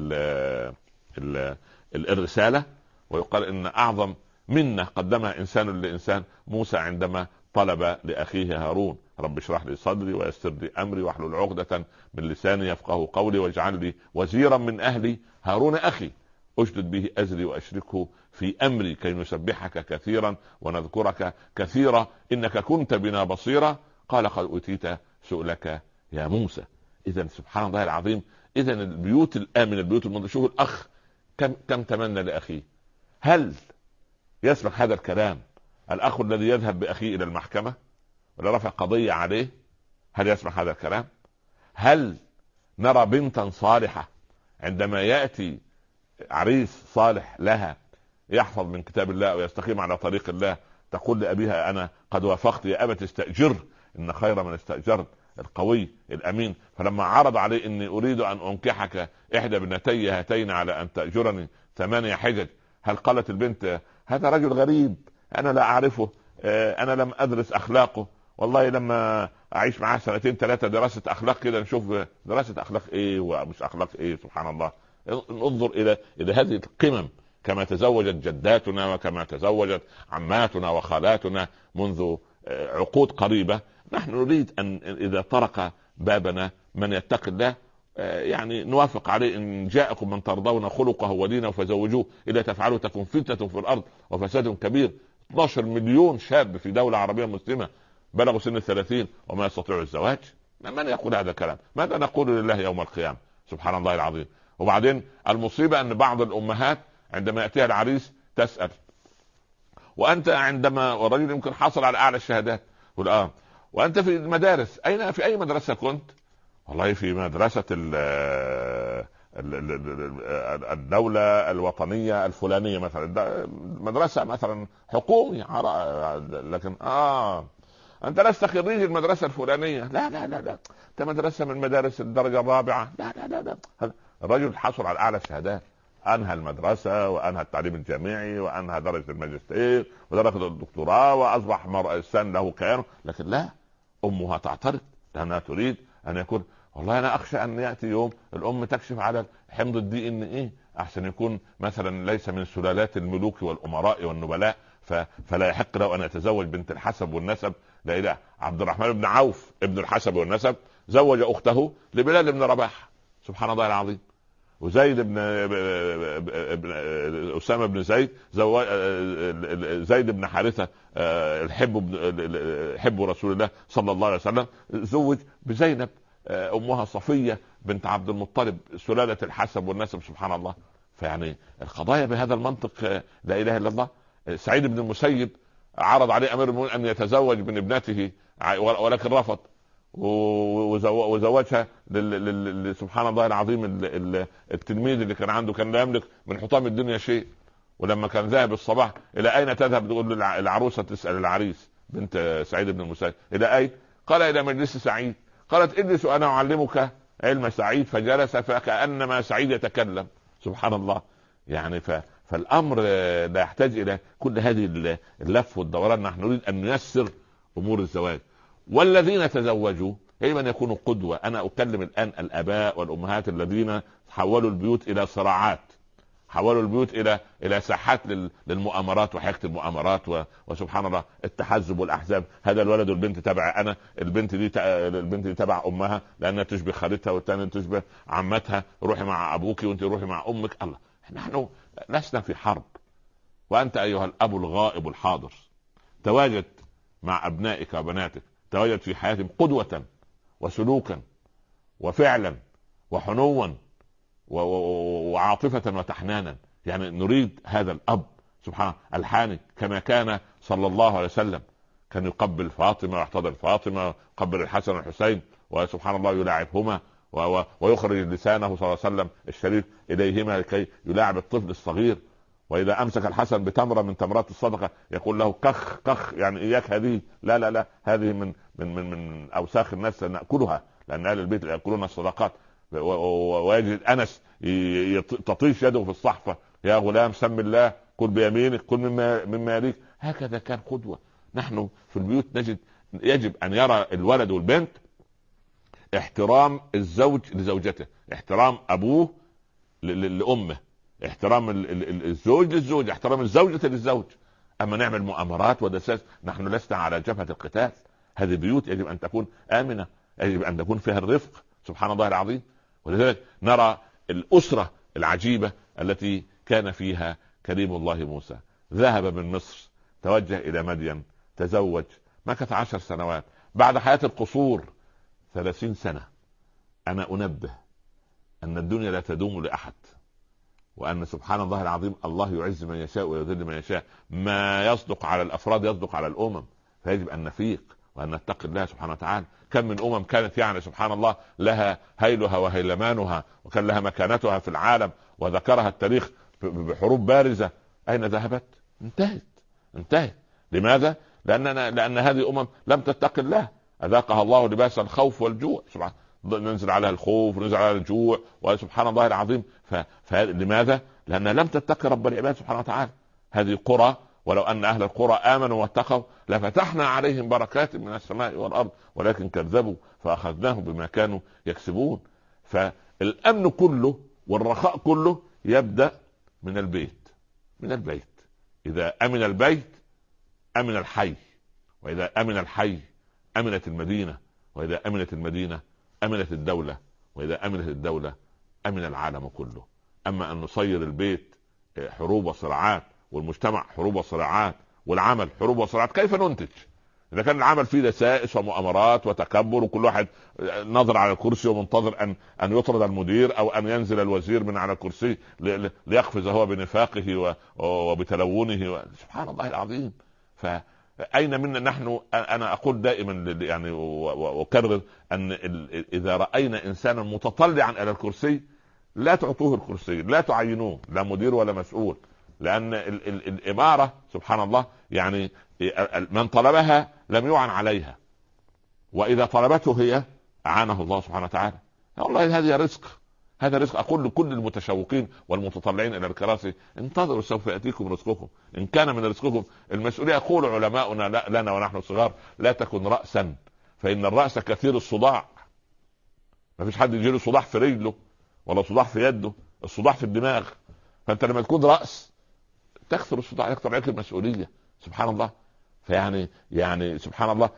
الرسالة. ويقال إن أعظم منة قدمها إنسان لإنسان موسى عندما طلب لأخيه هارون رب اشرح لي صدري ويسر لي أمري واحلل عقدة من لساني يفقه قولي واجعل لي وزيرا من أهلي هارون أخي أشدد به أزري وأشركه في أمري كي نسبحك كثيرا ونذكرك كثيرا إنك كنت بنا بصيرا قال قد أوتيت سؤلك يا موسى. إذن سبحان الله العظيم، إذن البيوت الآمنة البيوت المنظمة. شوف الأخ كم تمنى لأخيه. هل يسمح هذا الكلام الأخ الذي يذهب بأخيه إلى المحكمة ولرفع قضية عليه؟ هل يسمح هذا الكلام؟ هل نرى بنتا صالحة عندما يأتي عريس صالح لها يحفظ من كتاب الله ويستقيم على طريق الله تقول لأبيها أنا قد وافقت يا أبت استأجر إن خير من استأجرت القوي الأمين؟ فلما عرض عليه إني أريد أن أنكحك إحدى ابنتي هاتين على أن تأجرني 8 حجج، هل قالت البنت هذا رجل غريب أنا لا أعرفه، أنا لم أدرس أخلاقه، والله لما أعيش معاه 2 3 دراسة أخلاق كده نشوف دراسة أخلاق إيه ومش أخلاق إيه؟ سبحان الله. انظر إلى هذه القمم كما تزوجت جداتنا وكما تزوجت عماتنا وخالاتنا منذ عقود قريبة. نحن نريد أن إذا طرق بابنا من يتقي الله يعني نوافق عليه إن جاءكم من ترضون خلقه ودينه فزوجوه إذا تفعلوا تكون فتنة في الأرض وفساد كبير. 12 مليون شاب في دولة عربية مسلمة بلغوا سن 30 وما يستطيعوا الزواج. من يقول هذا الكلام؟ ماذا نقول لله يوم القيامة؟ سبحان الله العظيم. وبعدين المصيبة أن بعض الأمهات عندما يأتيها العريس تسأل وأنت عندما والرجل يمكن حصل على أعلى الشهادات يقول وأنت في المدارس في أي مدرسة كنت؟ والله في مدرسة الدولة الوطنية الفلانية مثلا، مدرسة مثلا حكومي، لكن أنت لست خريج المدرسة الفلانية. لا لا لا لا، أنت مدرسة من مدارس الدرجة الرابعة. لا لا لا لا. الرجل حصل على أعلى الشهادات، أنهى المدرسة وأنهى التعليم الجامعي وأنهى درجة الماجستير ودرجة الدكتوراه وأصبح إنسان له كيان، لكن لا، أمها تعترض لأنها تريد أن يكون والله أنا أخشى أن يأتي يوم الأم تكشف على حمض الDNA أحسن يكون مثلا ليس من سلالات الملوك والأمراء والنبلاء فلا يحق له أن يتزوج بنت الحسب والنسب. لا إله. عبد الرحمن بن عوف ابن الحسب والنسب زوج أخته لبلال بن رباح سبحان الله العظيم. وزيد بن أسامة بن زيد زيد بن حارثة حب رسول الله صلى الله عليه وسلم زوج بزينب أمها صفية بنت عبد المطلب سلالة الحسب والنسب سبحان الله. فيعني القضايا بهذا المنطق لا إله إلا الله. سعيد بن المسيب عرض عليه أمير المؤمنين أن يتزوج من ابنته ولكن رفض وزوجها سبحان الله العظيم التلميذ اللي كان عنده كان لا يملك من حطام الدنيا شيء. ولما كان ذاهب الصباح إلى أين تذهب تقول العروسة تسأل العريس بنت سعيد بن المسيب إلى أين؟ قال إلى مجلس سعيد. قالت اجلس وأنا أعلمك علم سعيد، فجلس فكأنما سعيد يتكلم سبحان الله. يعني فالأمر لا يحتاج إلى كل هذه اللف والدوران. نحن نريد أن نيسر أمور الزواج. والذين تزوجوا يجب أن يكونوا قدوة. أنا أكلم الآن الآباء والأمهات الذين حولوا البيوت إلى صراعات، حولوا البيوت الى ساحات للمؤامرات وحياة المؤامرات وسبحان الله التحزب والاحزاب. هذا الولد والبنت تبع انا، البنت دي تبع امها لانها تشبه خالتها، والثانيه تشبه عمتها، روحي مع ابوك وانت روحي مع امك. الله، نحن لسنا في حرب. وانت ايها الاب الغائب الحاضر تواجد مع ابنائك وبناتك، تواجد في حياتهم قدوة وسلوكا وفعلا وحنوا وعاطفة وتحنانا. يعني نريد هذا الأب سبحانه الحاني كما كان صلى الله عليه وسلم، كان يقبل فاطمة ويحتضن فاطمة، يقبل الحسن والحسين، وسبحان الله يلاعبهما ويخرج لسانه صلى الله عليه وسلم الشريف إليهما لكي يلاعب الطفل الصغير. وإذا أمسك الحسن بتمرة من تمرات الصدقة يقول له كخ كخ، يعني إياك هذه، لا لا لا، هذه من أوساخ الناس نأكلها، لأن أهل البيت يأكلون الصدقات. ويجد أنس تطيش يده في الصحفة، يا غلام سم الله، كل بيمينك، كل مما يليك. هكذا كان قدوة. نحن في البيوت يجب أن يرى الولد والبنت احترام الزوج لزوجته، احترام أبوه لأمه، احترام الزوج للزوج، احترام الزوجة للزوج. أما نعمل مؤامرات ودساس، نحن لسنا على جبهة القتال. هذه بيوت يجب أن تكون آمنة، يجب أن تكون فيها الرفق، سبحان الله العظيم. ولذلك نرى الأسرة العجيبة التي كان فيها كريم الله موسى. ذهب من مصر، توجه إلى مدين، تزوج، مكث 10 سنوات. بعد حياة القصور 30 سنة. أنا أنبه أن الدنيا لا تدوم لأحد، وأن سبحان الله العظيم الله يعز من يشاء ويذل من يشاء. ما يصدق على الأفراد يصدق على الأمم، فيجب أن نفيق وأن نتقي الله سبحانه وتعالى. كم من أمم كانت يعني سبحان الله لها هيلها وهيلمانها، وكان لها مكانتها في العالم، وذكرها التاريخ بحروب بارزة، أين ذهبت؟ انتهت. لماذا؟ لأن هذه أمم لم تتقي الله، أذاقها الله لباس الخوف والجوع. سبحان، ننزل عليها الخوف وننزل عليها الجوع، وسبحان الله العظيم. لماذا؟ لأنها لم تتقي رب العباد سبحانه وتعالى. هذه قرى، ولو أن أهل القرى آمنوا واتقوا لفتحنا عليهم بركات من السماء والأرض، ولكن كذبوا فأخذناهم بما كانوا يكسبون. فالأمن كله والرخاء كله يبدأ من البيت. إذا أمن البيت أمن الحي، وإذا أمن الحي أمنت المدينة، وإذا أمنت المدينة أمنت الدولة، وإذا أمنت الدولة أمن العالم كله. أما أن نصير البيت حروب وصراعات، والمجتمع حروب وصراعات، والعمل حروب وصراعات، كيف ننتج؟ إذا كان العمل فيه دسائس ومؤامرات وتكبر، وكل واحد نظر على الكرسي ومنتظر أن يطرد المدير أو أن ينزل الوزير من على الكرسي ليقفز هو بنفاقه وبتلونه، سبحان الله العظيم. فأين منا نحن؟ أنا أقول دائما يعني وأكرر أن إذا رأينا إنسانا متطلعا إلى الكرسي لا تعطوه الكرسي، لا تعينوه لا مدير ولا مسؤول، لأن الإمارة سبحان الله يعني من طلبها لم يعن عليها، وإذا طلبته هي أعانه الله سبحانه وتعالى. والله هذا رزق، هذا رزق. أقول لكل المتشوقين والمتطلعين إلى الكراسي انتظروا سوف يأتيكم رزقكم، إن كان من رزقكم المسؤولية. يقول علماؤنا لنا ونحن صغار لا تكن رأسا، فإن الرأس كثير الصداع. ما فيش حد يجيله صداع في رجله ولا صداع في يده، الصداع في الدماغ. فأنت لما تكون رأس تكثر الصداع، يكثر عليك المسؤولية، سبحان الله. يعني سبحان الله،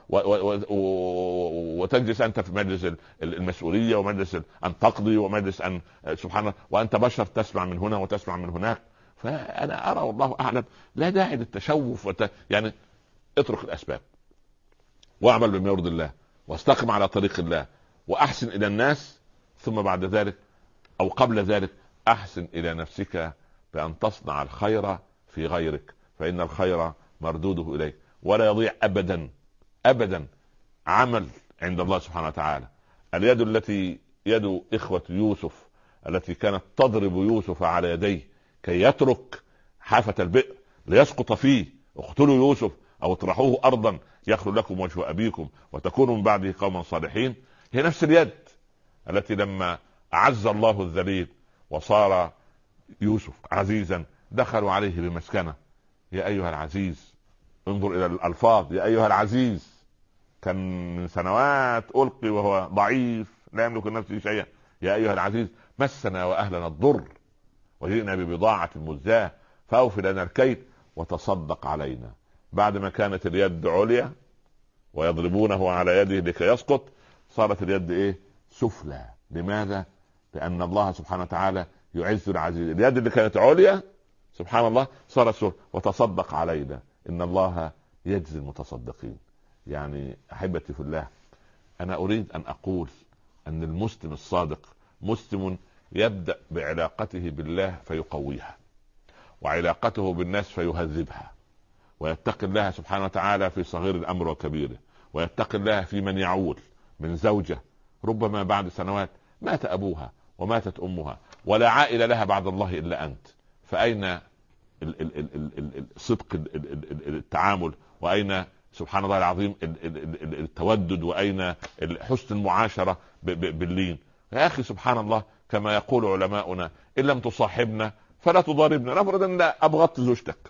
وتجلس أنت في مجلس المسؤولية، ومجلس أن تقضي، ومجلس أن سبحان الله، وأنت بشر تسمع من هنا وتسمع من هناك. فأنا أرى والله أعلم لا داعي للتشوف يعني اترك الأسباب واعمل بما يرضي الله، واستقم على طريق الله، وأحسن إلى الناس، ثم بعد ذلك أو قبل ذلك أحسن إلى نفسك بأن تصنع الخير في غيرك، فإن الخير مردوده إليك، ولا يضيع أبدا عمل عند الله سبحانه وتعالى. اليد التي يد إخوة يوسف التي كانت تضرب يوسف على يديه كي يترك حافة البئر ليسقط فيه، اقتلوا يوسف أو اطرحوه أرضا يخلو لكم وجه أبيكم وتكونوا من بعده قوما صالحين، هي نفس اليد التي لما أعز الله الذليل وصار يوسف عزيزا دخلوا عليه بمسكنة. يا أيها العزيز، انظر إلى الألفاظ، يا أيها العزيز. كان من سنوات ألقي وهو ضعيف لا يملك نفسه شيئا. يا أيها العزيز مسنا وأهلنا الضر وجئنا ببضاعة مزجاة فأوف لنا الكيل وتصدق علينا. بعد ما كانت اليد عليا ويضربونه على يده لكي يسقط، صارت اليد ايه؟ سفلى. لماذا؟ لأن الله سبحانه وتعالى يعز العزيز. اليد اللي كانت عليا سبحان الله صارت سفلى. وتصدق علينا، إن الله يجزي المتصدقين. يعني أحبتي في الله، أنا أريد أن أقول أن المسلم الصادق مسلم يبدأ بعلاقته بالله فيقويها، وعلاقته بالناس فيهذبها، ويتقي الله سبحانه وتعالى في صغير الأمر وكبيره، ويتقي الله في من يعول من زوجة ربما بعد سنوات مات أبوها وماتت أمها ولا عائل لها بعد الله إلا أنت، فأين صدق التعامل؟ وأين سبحان الله العظيم التودد؟ وأين حسن المعاشرة باللين؟ يا أخي سبحان الله، كما يقول علماؤنا: إن لم تصاحبنا فلا تضاربنا. نفرض أن أبغضت زوجتك،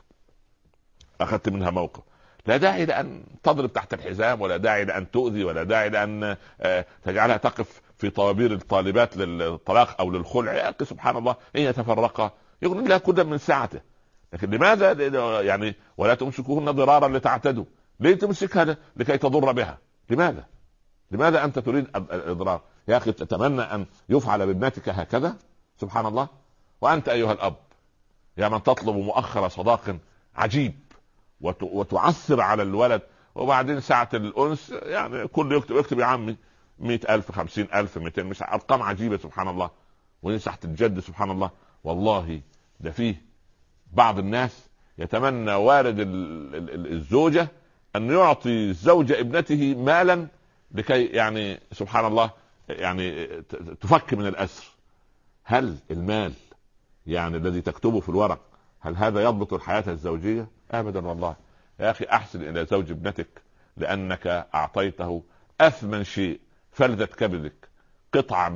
أخذت منها موقف، لا داعي لأن تضرب تحت الحزام، ولا داعي لأن تؤذي، ولا داعي لأن تجعلها تقف في طوابير الطالبات للطلاق أو للخلع. يا أخي سبحان الله، إن يتفرقا يغني الله كل من سعته. لكن لماذا يعني ولا تمسكوهن ضرارا لتعتدوا؟ ليه تمسكها لكي تضر بها؟ لماذا أنت تريد الإضرار؟ يا أخي تتمنى أن يفعل بابنتك هكذا؟ سبحان الله. وأنت أيها الأب يا من تطلب مؤخر صداق عجيب وتعثر على الولد، وبعدين ساعة الأنس يعني كل يكتب يا عمي 100,000 50,000 200، مش أرقام عجيبة سبحان الله. ونسحة الجد سبحان الله. والله ده فيه بعض الناس يتمنى والد الزوجة أن يعطي الزوجة ابنته مالا لكي يعني سبحان الله يعني تفك من الأسر. هل المال يعني الذي تكتبه في الورق هل هذا يضبط الحياة الزوجية؟ أبدا والله. يا أخي أحسن إلى زوج ابنتك، لأنك أعطيته أثمن شيء، فلذة كبدك، قطعة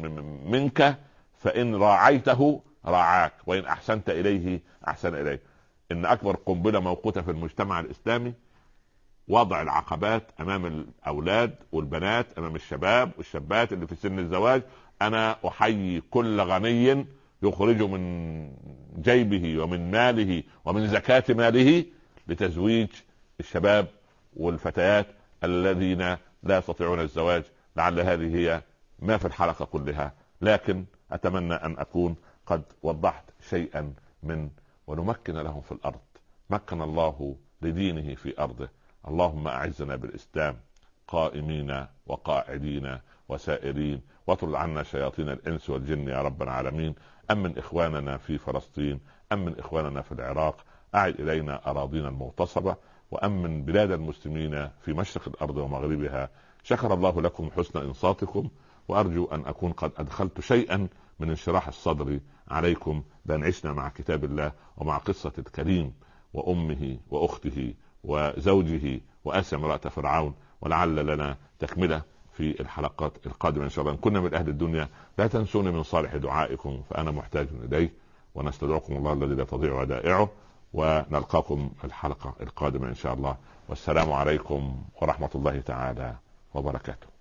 منك، فإن راعيته راعاك، وإن أحسنت إليه أحسن إليك. إن أكبر قنبلة موقوتة في المجتمع الإسلامي وضع العقبات أمام الأولاد والبنات، أمام الشباب والشابات اللي في سن الزواج. أنا أحيي كل غني يخرج من جيبه ومن ماله ومن زكاة ماله لتزويج الشباب والفتيات الذين لا يستطيعون الزواج. لعل هذه هي ما في الحلقة كلها، لكن أتمنى أن أكون قد وضحت شيئا من ونمكن لهم في الأرض. مكن الله لدينه في أرضه. اللهم أعزنا بالإسلام قائمين وقاعدين وسائرين، واطرد عنا شياطين الإنس والجن يا رب العالمين. أمن إخواننا في فلسطين، أمن إخواننا في العراق، أعد إلينا أراضينا المغتصبة، وأمن بلاد المسلمين في مشرق الأرض ومغربها. شكر الله لكم حسن إنصاتكم، وأرجو أن أكون قد أدخلت شيئا من انشراح الصدر عليكم، بأن عشنا مع كتاب الله ومع قصة الكريم وأمه وأخته وزوجه وأسى امرأة فرعون. ولعل لنا تكملة في الحلقات القادمة إن شاء الله. إن كنا من أهل الدنيا لا تنسوني من صالح دعائكم فأنا محتاج إليه، ونستودعكم الله الذي لا تضيع ودائعه، ونلقاكم في الحلقة القادمة إن شاء الله. والسلام عليكم ورحمة الله تعالى وبركاته.